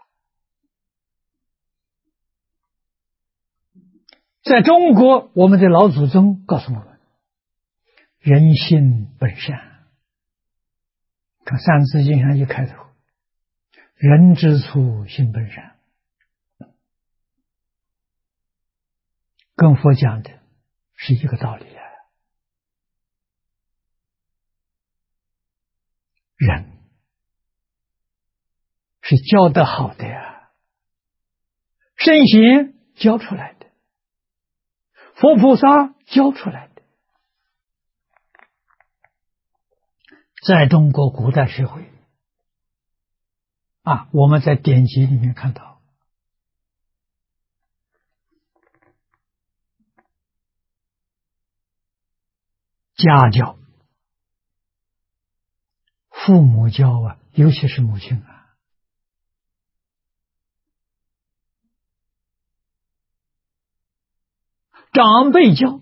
在中国，我们的老祖宗告诉我们，人性本善。看《三字经》上一开头，人之初性本善，跟佛讲的是一个道理人是教得好的圣贤教出来的，佛菩萨教出来的。在中国古代社会我们在典籍里面看到，家教，父母教尤其是母亲长辈教，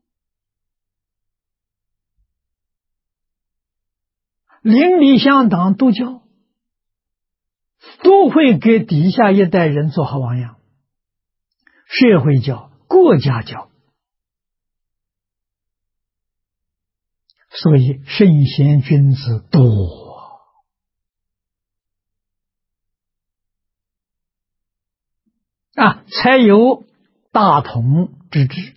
邻里乡党都教，都会给底下一代人做好榜样。社会教，国家教，所以圣贤君子多才有大同之治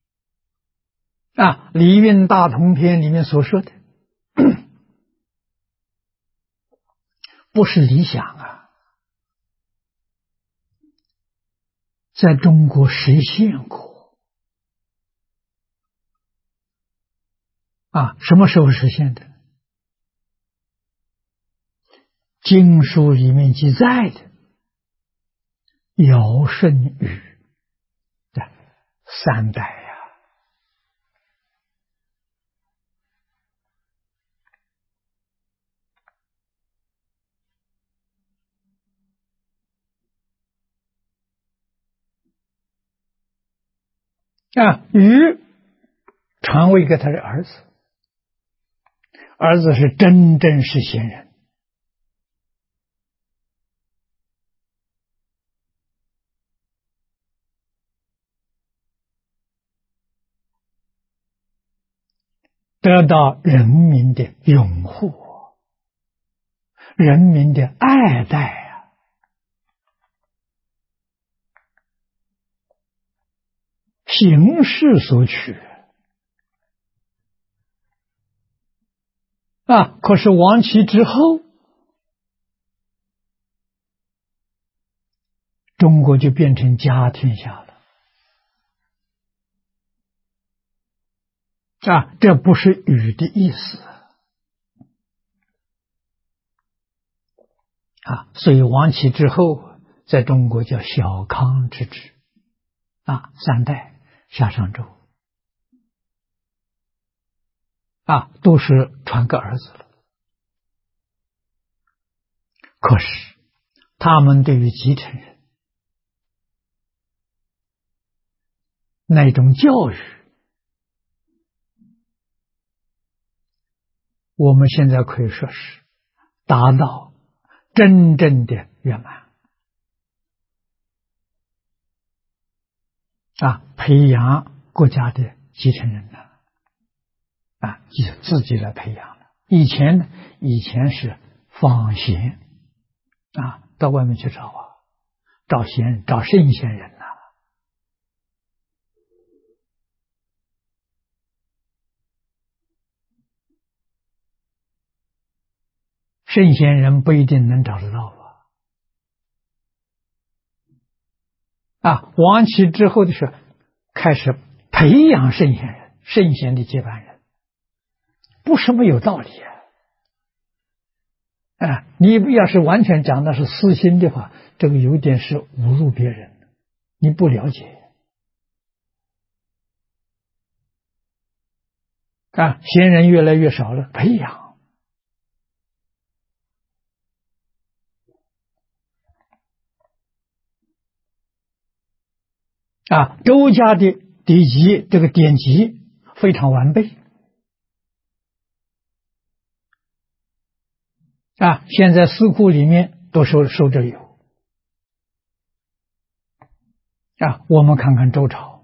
礼运大同篇里面所说的不是理想在中国实现过什么时候实现的？经书里面记载的尧舜禹的三代禹传位给他的儿子，儿子是真正是贤人，得到人民的拥护，人民的爱戴形势所趋可是亡妻之后，中国就变成家天下了这不是禹的意思所以王启之后，在中国叫小康之治，三代下商周，都是传给儿子了。可是他们对于继承人那种教育，我们现在可以说是达到真正的圆满。培养国家的继承人呢，就自己来培养了。以前是访贤，到外面去找贤人，找圣贤人呐。圣贤人不一定能找得到王启之后的时候，开始培养圣贤人，圣贤的接班人，不是没有道理你要是完全讲的是私心的话，这个有点是侮辱别人，你不了解贤人越来越少了，培养周家的底籍这个典籍非常完备现在司库里面都收着有我们看看周朝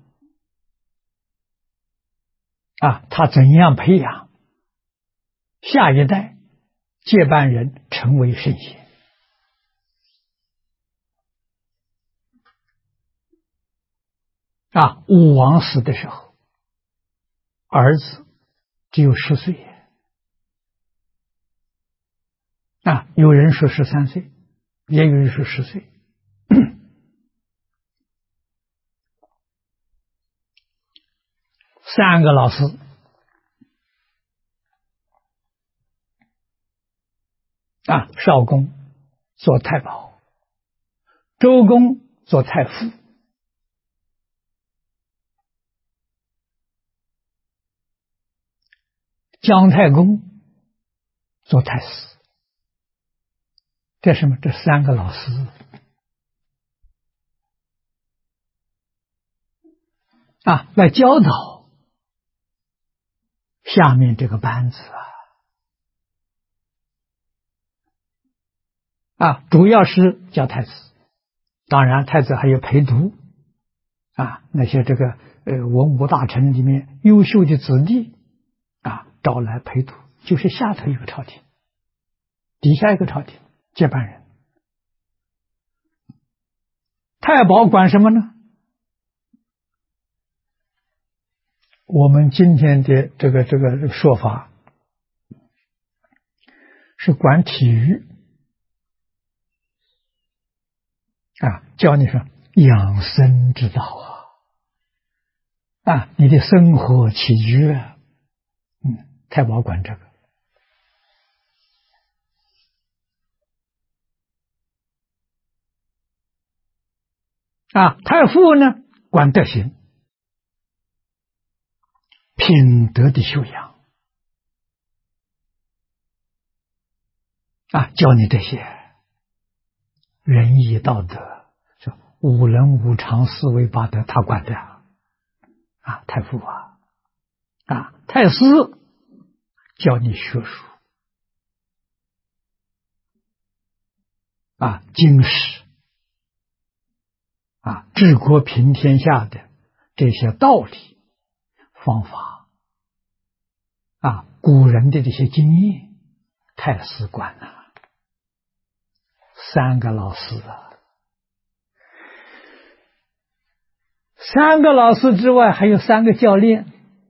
他怎样培养下一代接班人成为圣贤武王死的时候，儿子只有10岁有人说13岁，也有人说10岁3个老师少公做太保，周公做太傅，姜太公做太师。这什么？这3个老师来教导下面这个班子主要是教太子，当然太子还有陪读那些这个文武大臣里面优秀的子弟招来陪读，就是下头一个朝廷，底下一个朝廷接班人。太保管什么呢？我们今天的这个说法是管体育教你说养生之道你的生活起居太保管这个太傅呢管德行，品德的修养教你这些仁义道德，五伦五常四维八德，他管的太傅太师教你学术经史治国平天下的这些道理方法古人的这些经验，太师管3个老师3个老师之外还有3个教练。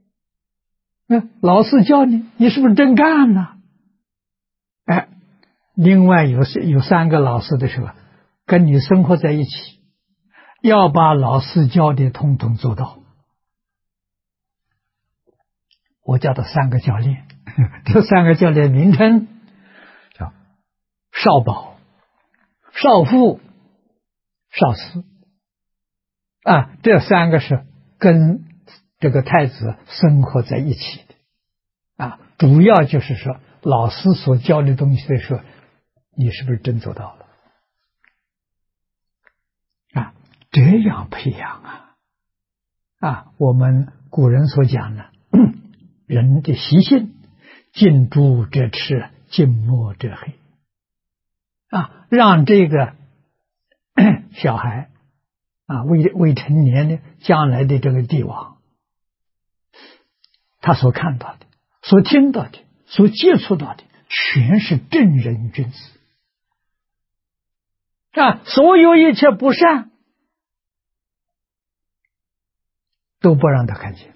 老师教你，你是不是真干呢？另外有3个老师的时候，跟你生活在一起，要把老师教的统统做到。我叫他3个教练，这3个教练名称叫少保、 少父、少师啊，这三个是跟这个太子生活在一起的啊。主要就是说，老师所教的东西的时候，你是不是真做到了啊？这样培养啊，我们古人所讲的人的习性，近朱者赤，近墨者黑啊，让这个小孩啊，未成年的将来的这个帝王，他所看到的、所听到的、所接触到的，全是正人君子啊，所有一切不善都不让他看见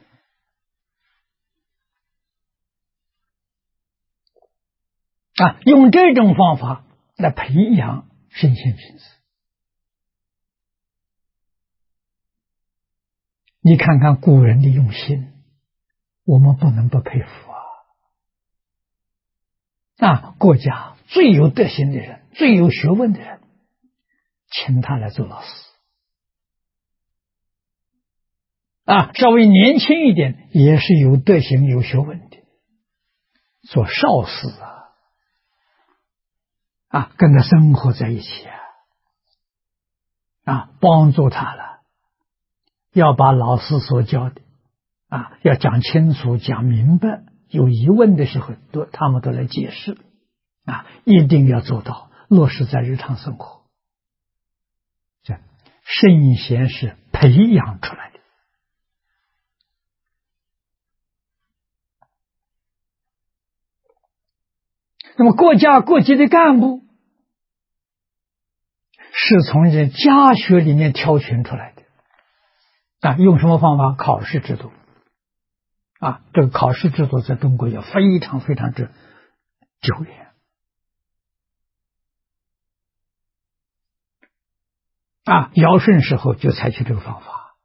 啊，用这种方法来培养身心品质。你看看古人的用心，我们不能不佩服啊！国家最有德行的人、最有学问的人，请他来做老师啊！稍微年轻一点，也是有德行、有学问的，做少师啊，跟他生活在一起啊，帮助他了。要把老师所教的啊，要讲清楚、讲明白，有疑问的时候，他们都来解释啊，一定要做到落实在日常生活。这圣贤是培养出来的。那么国家各级的干部是从这家学里面挑选出来的啊，用什么方法？考试制度啊，这个考试制度在中国也非常非常之久远啊。尧舜时候就采取这个方法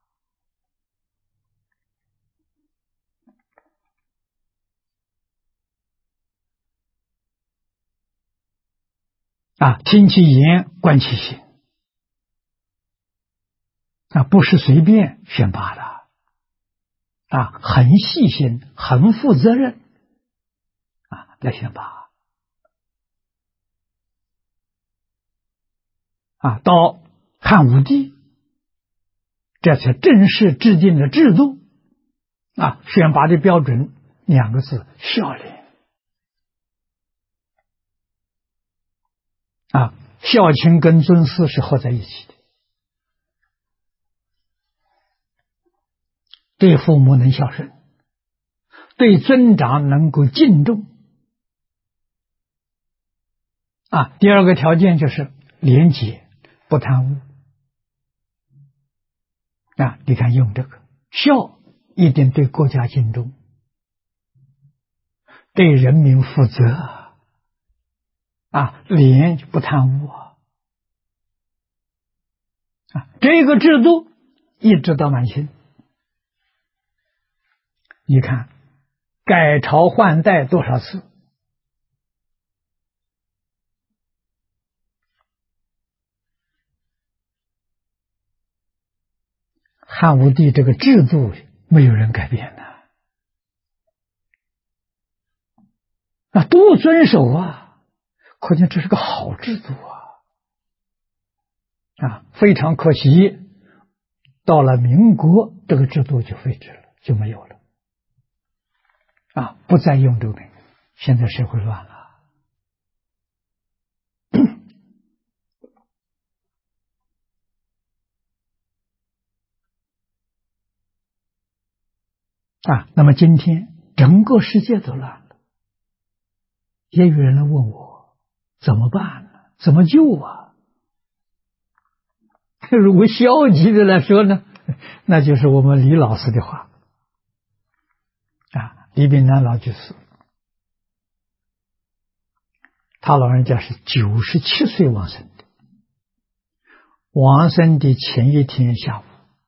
啊，听其言，观其行啊，不是随便选拔的啊，很细心、很负责任啊来选拔啊。到汉武帝，这才正式制定了制度啊，选拔的标准两个字：孝廉啊，孝亲跟尊师是合在一起的。对父母能孝顺，对尊长能够敬重啊。第二个条件就是廉洁，不贪污啊。你看用这个孝，一定对国家敬重，对人民负责啊。廉就不贪污啊。这个制度一直到满清，你看改朝换代多少次？汉武帝这个制度没有人改变的啊，都遵守啊，可见这是个好制度啊，非常可惜，到了民国这个制度就废止了，就没有了啊，不再用这个，现在社会乱了啊。那么今天整个世界都乱了，也有人来问我怎么办呢？怎么救啊？如果消极的来说呢，那就是我们李老师的话啊，李炳南老居士，他老人家是97岁往生的，往生的前一天下午，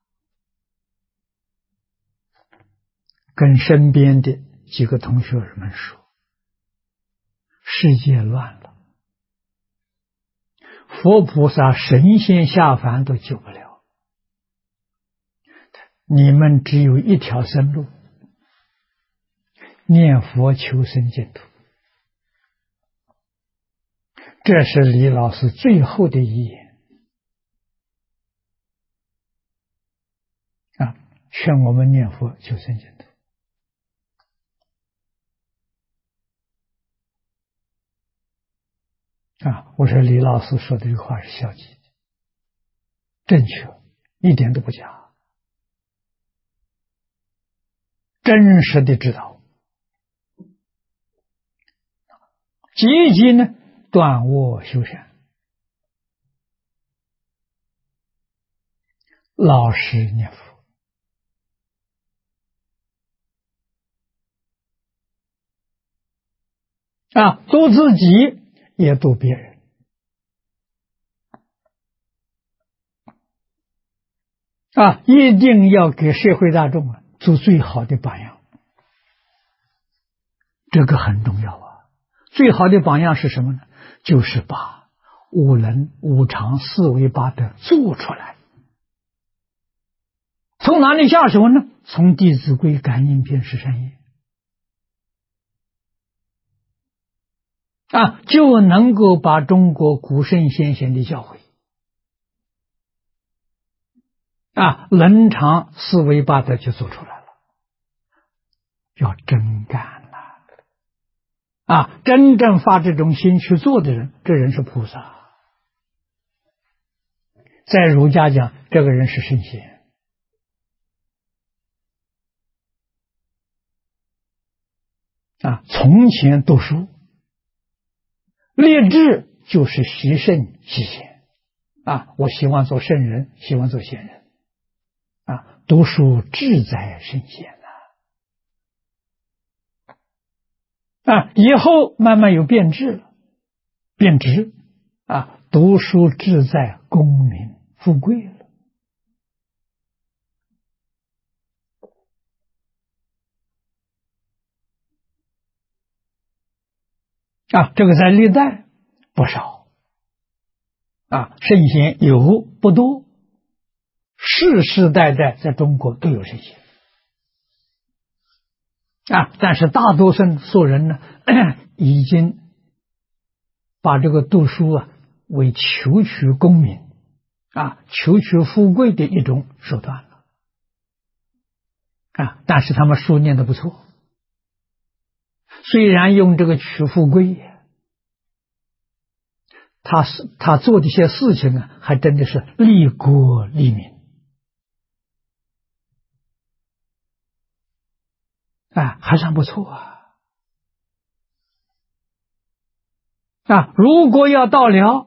跟身边的几个同学们说，世界乱了， 佛菩萨、神仙下凡都救不了，你们只有一条生路，念佛求生净土。这是李老师最后的遗言啊，劝我们念佛求生净土。啊，我说李老师说的这个话是消极的，正确，一点都不假，真实的指导。积极呢，断恶修善，老实念佛，啊，度自己也度别人。啊，一定要给社会大众做最好的榜样，这个很重要啊。最好的榜样是什么呢？就是把五伦、五常、四维八德做出来。从哪里下手呢？从《弟子规》感应篇十善业啊，就能够把中国古圣先贤的教诲啊，伦常四维八德就做出来了。要真干呐！啊，真正发这种心去做的人，这人是菩萨。在儒家讲，这个人是圣贤。啊，从前读书，立志就是习圣习贤。啊，我希望做圣人，希望做贤人。啊，读书志在圣贤啊，以后慢慢有变质了，变质啊，读书志在功名富贵了。啊，这个在历代不少啊，圣贤有不多，世世代代在中国都有圣贤啊，但是大多数人呢，已经把这个读书啊为求取功名啊、求取富贵的一种手段了啊，但是他们书念得不错，虽然用这个取富贵，他做的一些事情啊，还真的是利国利民啊，还算不错啊。啊，如果要到了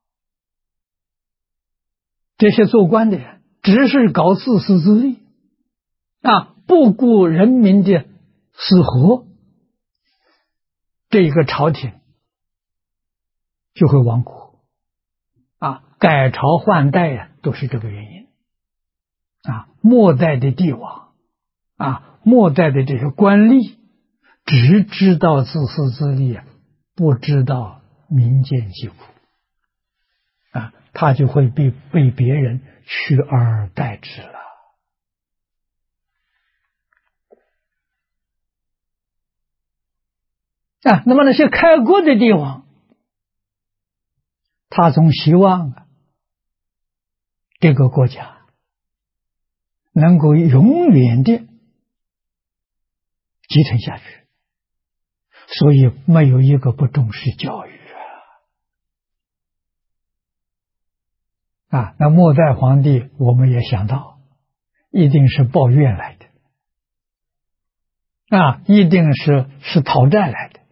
这些做官的人，只是搞自私自利啊，不顾人民的死活，这个朝廷就会亡国啊，改朝换代呀，都是这个原因啊。末代的帝王啊，末代的这些官吏，只知道自私自利啊，不知道民间疾苦啊，他就会被别人取而代之了啊。那么那些开国的帝王，他总希望这个国家能够永远的继承下去，所以没有一个不重视教育啊。那末代皇帝我们也想到，一定是抱怨来的啊，一定是讨债来的，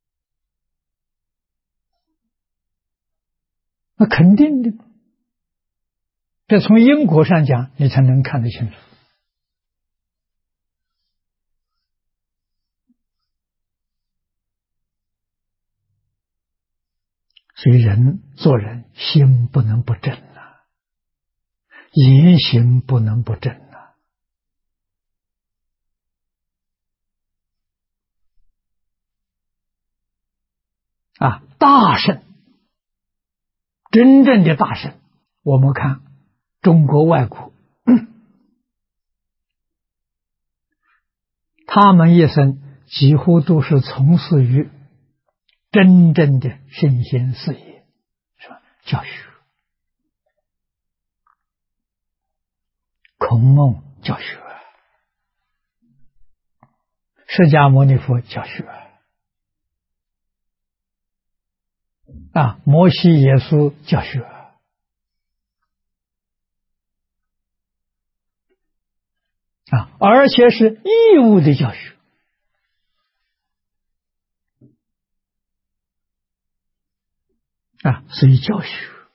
那肯定的。这从因果上讲，你才能看得清楚。所以人做人心不能不正啊，言行不能不正啊。大圣真正的大圣，我们看中国外国，他们一生几乎都是从事于真正的圣贤事业，是吧？教学，孔孟教学，释迦牟尼佛教学，摩西耶稣教学，而且是义务的教学。所以教学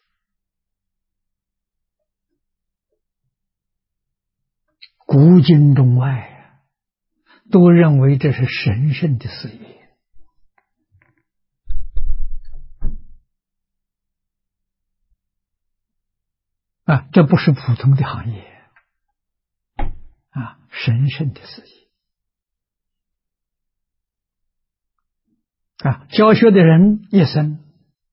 古今中外都认为这是神圣的事业这不是普通的行业神圣的事业教学的人一生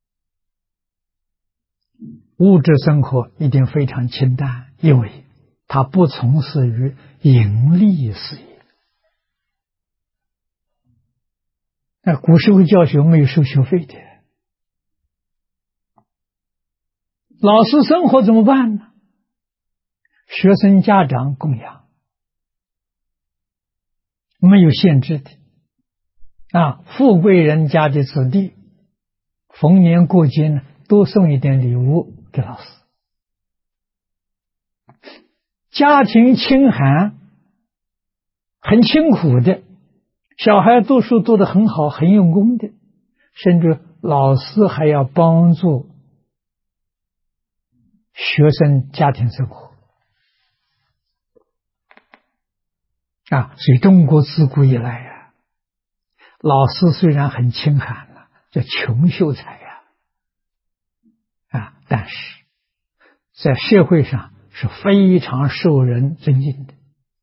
物质生活一定非常清淡，因为他不从事于盈利事业。古时候教学没有收学费的，老师生活怎么办呢？学生家长供养，没有限制的富贵人家的子弟逢年过节呢，多送一点礼物给老师。家庭清寒很清苦的，小孩读书读得很好，很用功的，甚至老师还要帮助学生家庭生活所以中国自古以来老师虽然很清寒叫穷秀才但是在社会上是非常受人尊敬的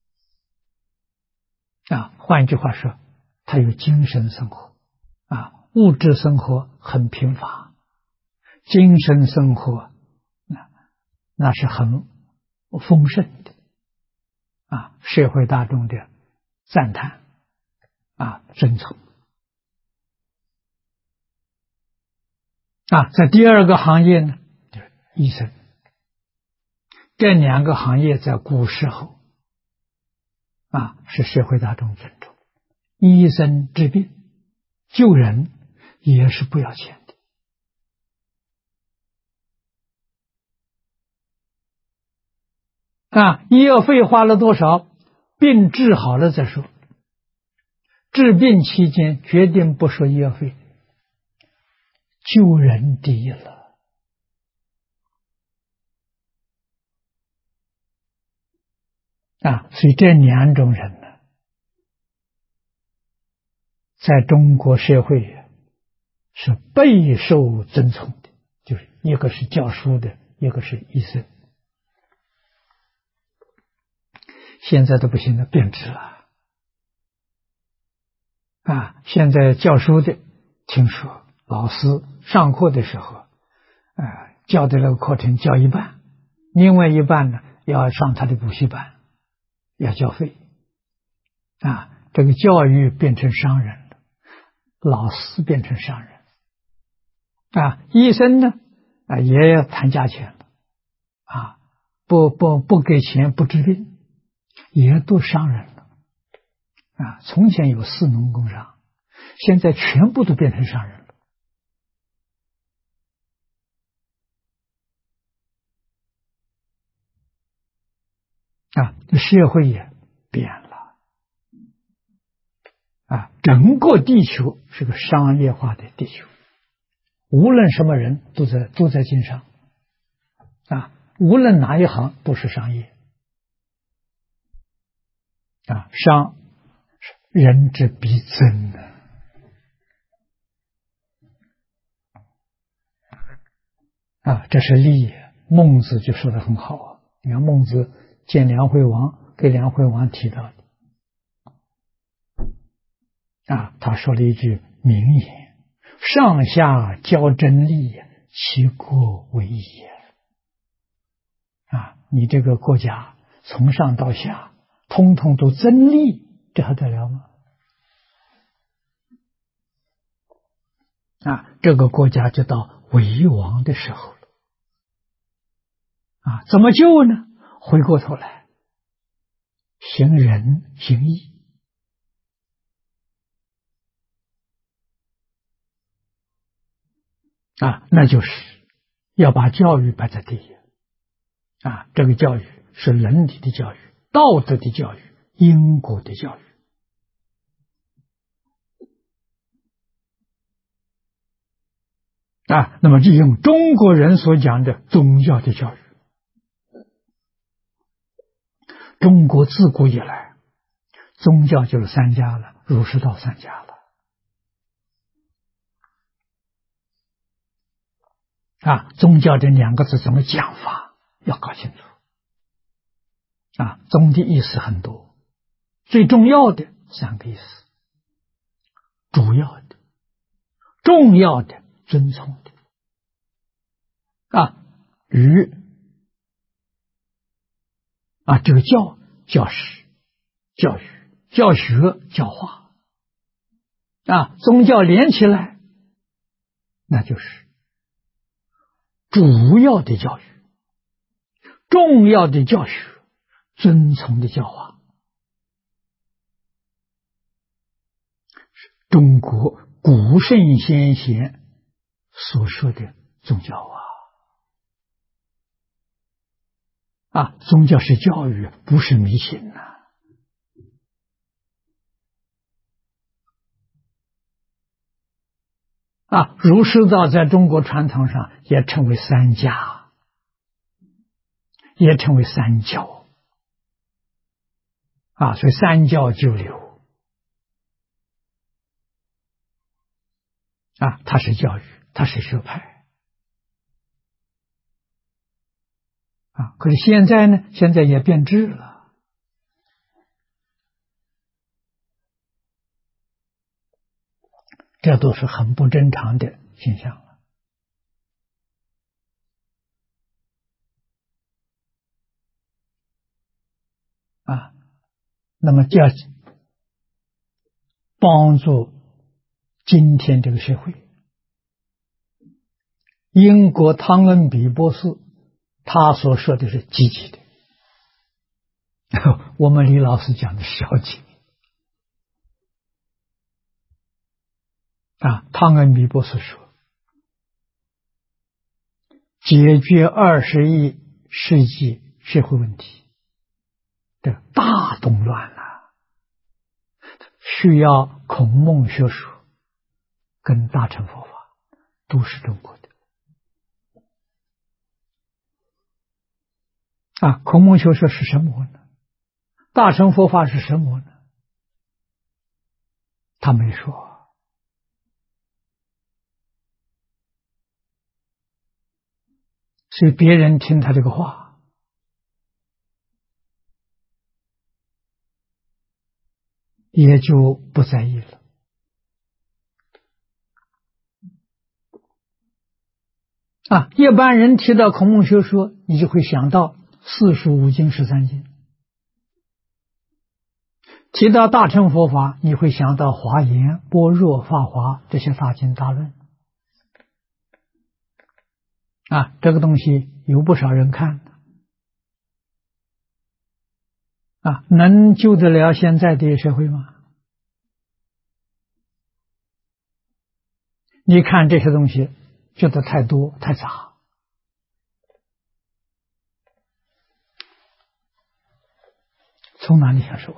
换句话说，他有精神生活物质生活很贫乏，精神生活那是很丰盛的社会大众的赞叹尊崇在第二个行业呢，就是医生。这两个行业在古时候是社会大众尊重。医生治病救人也是不要钱的医药费花了多少，病治好了再说。治病期间决定不收医药费，救人第一了所以这两种人呢，在中国社会是备受尊崇的，就是一个是教书的，一个是医生。现在都不行了，变质了现在教书的，听说老师上课的时候教的那个课程教一半，另外一半呢要上他的补习班，要交费这个教育变成商人了，老师变成商人医生呢也要谈价钱了不给钱不治病，也都商人了从前有士农工商，现在全部都变成商人了社会也变了整个地球是个商业化的地球，无论什么人都在经商无论哪一行都是商业商人之必争这是利。孟子就说得很好你看孟子见梁惠王，给梁惠王提到的他说了一句名言：上下交真利， 其国为也。你这个国家从上到下，通通都增利，这还得了吗？这个国家就到危亡的时候了。怎么救呢？回过头来，行仁行义。那就是要把教育摆在第一。这个教育是伦理的教育、道德的教育、因果的教育。那么利用中国人所讲的宗教的教育。中国自古以来，宗教就是三家了，儒释道三家了。宗教这两个字怎么讲法，要搞清楚。宗的意思很多，最重要的三个意思：主要的、重要的、尊崇的。与这个教师、教育、教学、教化宗教连起来，那就是主要的教育、重要的教学、尊崇的教化。中国古圣先贤所说的宗教宗教是教育，不是迷信儒释道在中国传统上也称为三家，也称为三教所以三教九流它是教育，它是学派可是现在呢？现在也变质了。这都是很不正常的现象了。那么就要帮助今天这个社会。英国汤恩比博士他所说的是积极的，我们李老师讲的是消极汤恩比博士说，解决21世纪社会问题的大动乱需要孔孟学说跟大乘佛法都是中国的孔孟学说是什么呢？大乘佛法是什么呢？他没说。所以别人听他这个话，也就不在意了。一般人提到孔孟学说，你就会想到四书五经13经；提到大乘佛法，你会想到华严、般若、法华这些大经大论。这个东西有不少人看能救得了现在的社会吗？你看这些东西觉得太多太杂，从哪里下手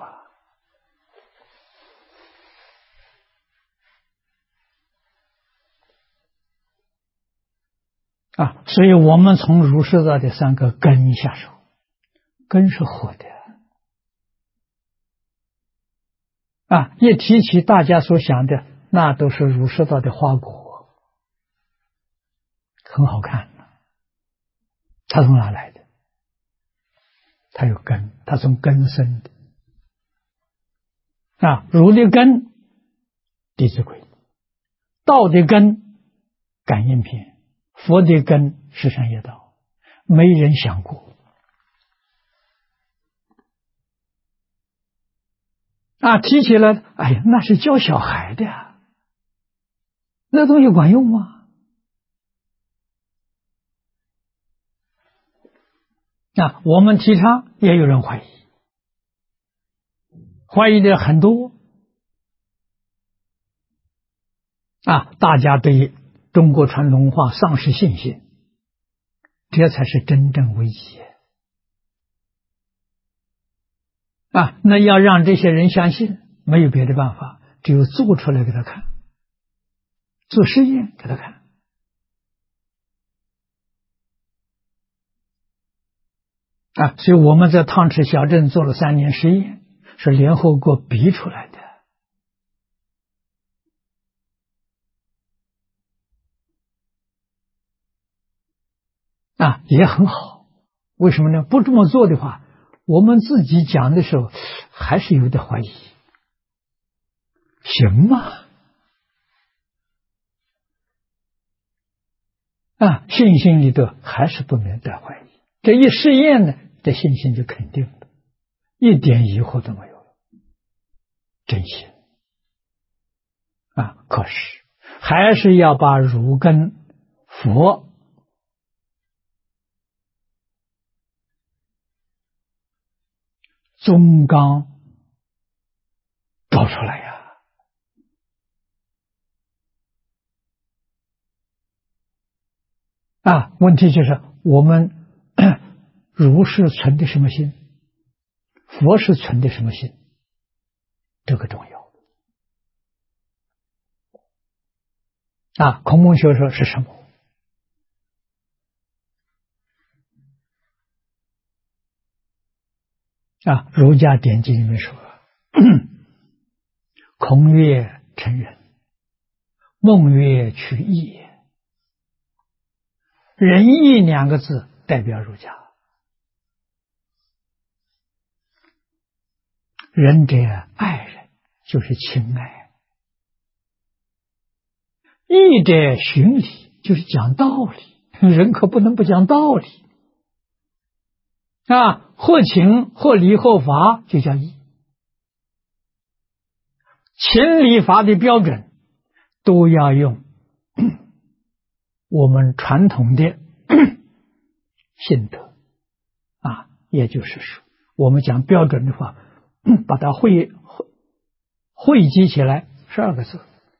所以我们从儒释道的3个根下手，根是活的一提起大家所想的，那都是儒释道的花果，很好看它从哪来的？它有根，它从根生的儒的根《弟子规》，道的根《感应篇》， 佛的根是善业道，没人想过提起来，哎呀，那是教小孩的呀，那东西管用吗？我们提倡也有人怀疑，怀疑的很多大家对中国传统文化丧失信心，这才是真正危机那要让这些人相信，没有别的办法，只有做出来给他看，做实验给他看所以我们在汤池小镇做了3年实验，是联合国逼出来的也很好。为什么呢？不这么做的话，我们自己讲的时候还是有点怀疑，行吗？信心里头还是不能带怀疑，这一试验呢，这信心就肯定了，一点疑惑都没有了，真心可是还是要把儒跟佛宗纲搞出来问题就是我们儒是存的什么心，佛是存的什么心，这个重要孔孟学说是什么？儒家典籍里面说孔曰成人，孟曰取义，仁义2个字代表儒家。仁者爱人，就是情爱；义者循理，就是讲道理。人可不能不讲道理或情或理或法就叫义。情理法的标准都要用我们传统的信德也就是说，我们讲标准的话，把它汇集起来12个字：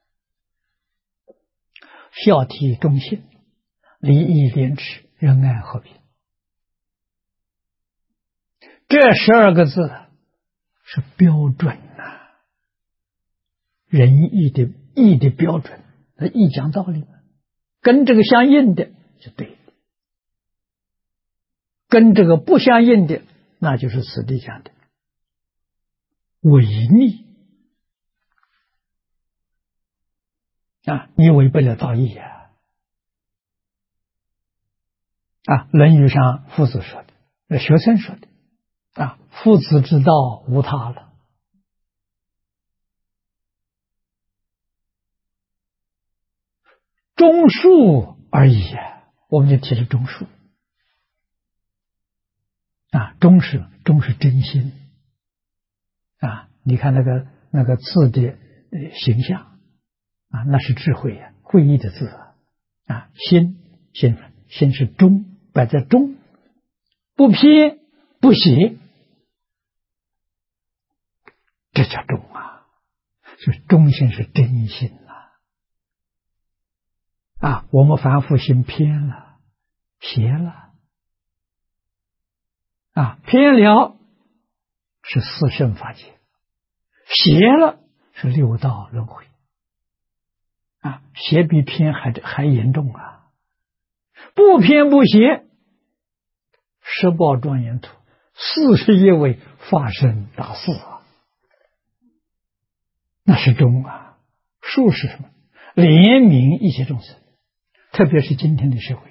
孝悌忠信，礼义廉耻，仁爱和平。这12个字是标准仁义的标准，那义讲道理嘛，跟这个相应的就对了，跟这个不相应的，那就是此地讲的违逆你违背了道义论语上夫子说的，学生说的夫子之道无他了，忠恕而已我们就提了忠恕忠是真心你看那个字的形象那是智慧会意的字心是忠，摆在忠，不偏不邪，这叫忠所以忠心是真心我们凡夫心偏了，邪了偏了是四圣法界，邪了是六道轮回邪比偏还严重不偏不邪，十报庄严土41位法身大士那是忠恕是什么？怜悯一切众生，特别是今天的社会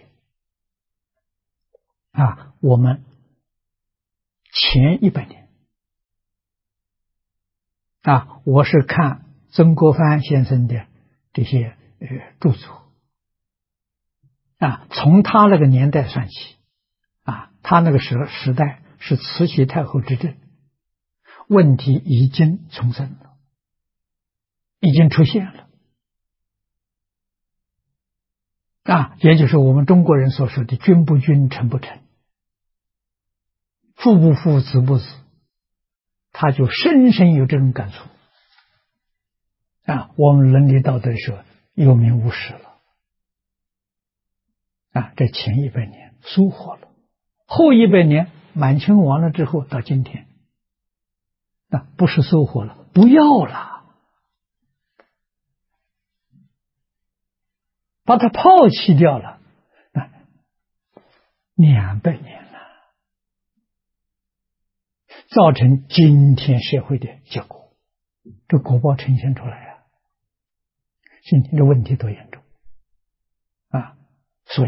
我们前100年我是看曾国藩先生的这些著作从他那个年代算起，他那个时代是慈禧太后执政，问题已经重生了，已经出现了。也就是我们中国人所说的君不君，臣不臣，父不父，子不子，他就深深有这种感触。我们伦理道德说有名无实了。这前100年疏忽了，后100年满清亡了之后到今天，不是疏忽了，不要了，把它抛弃掉了，200年了，造成今天社会的结果，这果报呈现出来今天的问题多严重所以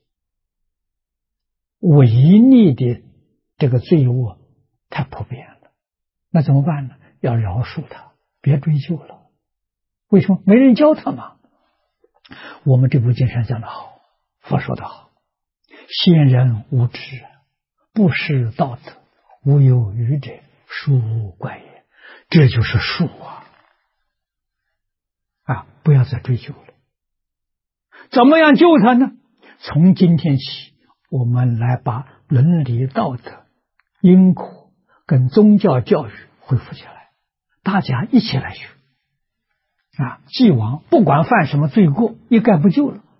违逆的这个罪恶太普遍了，那怎么办呢？要饶恕他，别追究了。为什么？没人教他嘛。我们这部经上讲得好，佛说得好，先人无知，不识道德，无有愚者，恕怪也。这就是恕不要再追究了。怎么样救他呢？从今天起，我们来把伦理道德、因果跟宗教教育恢复起来，大家一起来学既往不管犯什么罪过，一概不救了，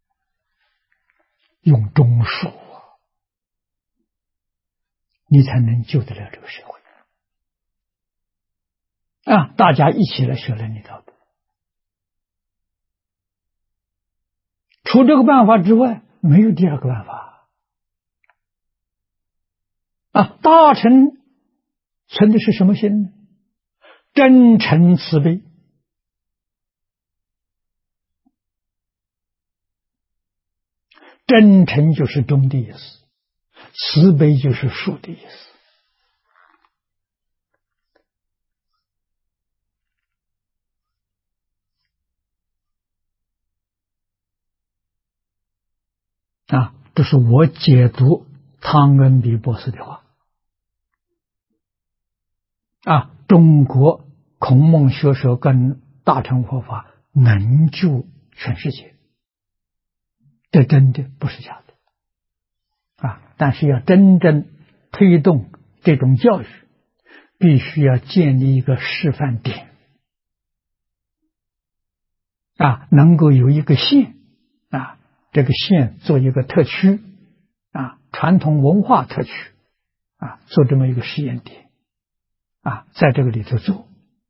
用忠恕你才能救得了这个社会大家一起来学伦理道德。除这个办法之外，没有第二个办法大乘存的是什么心呢？真诚慈悲。真诚就是忠的意思，慈悲就是恕的意思。这是我解读汤恩比博士的话中国孔孟学说跟大乘佛法能救全世界，这真的不是假的但是要真正推动这种教育，必须要建立一个示范点能够有一个县这个县做一个特区传统文化特区做这么一个试验点在这个里头做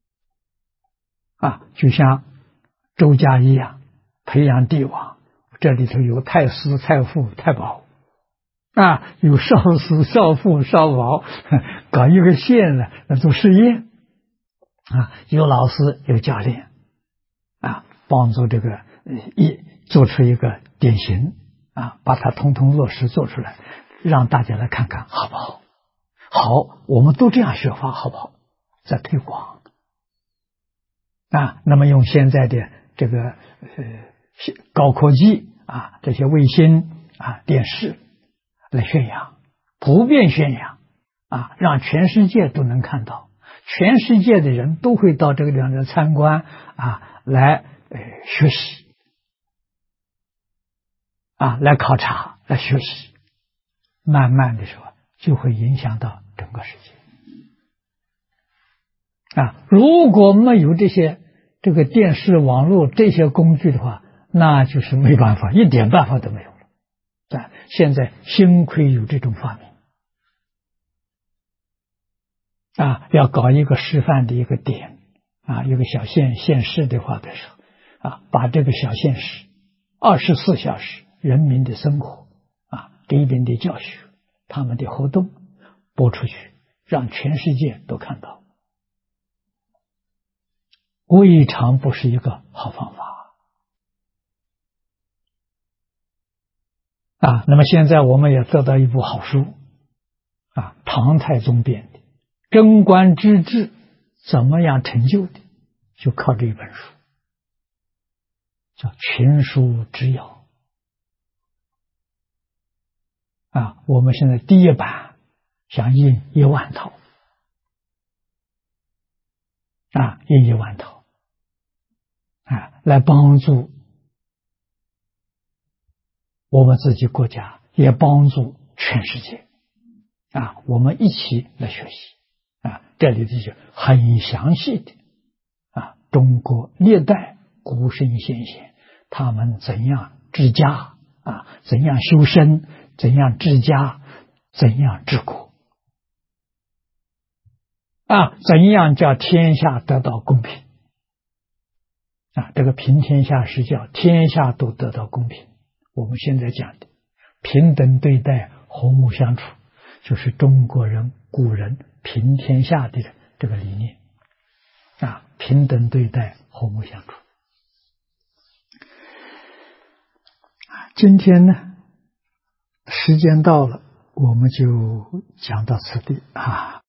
就像周家一样培养帝王，这里头有太师、太傅、太保有少师、少傅、少保，搞一个县呢做试验有老师有教练帮助这个做出一个典型把它统统落实做出来，让大家来看看好不好？好，我们都这样学法好不好？在推广那么用现在的这个高科技这些卫星电视来宣扬，普遍宣扬让全世界都能看到，全世界的人都会到这个地方来参观来学习来考察来学习，慢慢的说就会影响到整个世界如果没有这个电视网络这些工具的话，那就是没办法，一点办法都没有了现在幸亏有这种发明要搞一个示范的一个点一个小县市的话的时候把这个小县市24小时人民的生活里边的教学，他们的活动播出去，让全世界都看到，未尝不是一个好方法那么现在我们也得到一部好书唐太宗编的《贞观之治》，怎么样成就的，就靠这一本书，叫《群书之要》 我们现在第一版想印10000套，印10000套，来帮助我们自己国家，也帮助全世界，我们一起来学习，这里头就很详细的，中国历代古圣先贤他们怎样治家，怎样修身，怎样治家，怎样治国，怎样叫天下得到公平，这个平天下是叫天下都得到公平。我们现在讲的平等对待，和睦相处，就是中国人古人平天下的这个理念，平等对待，和睦相处。今天呢，时间到了，我们就讲到此地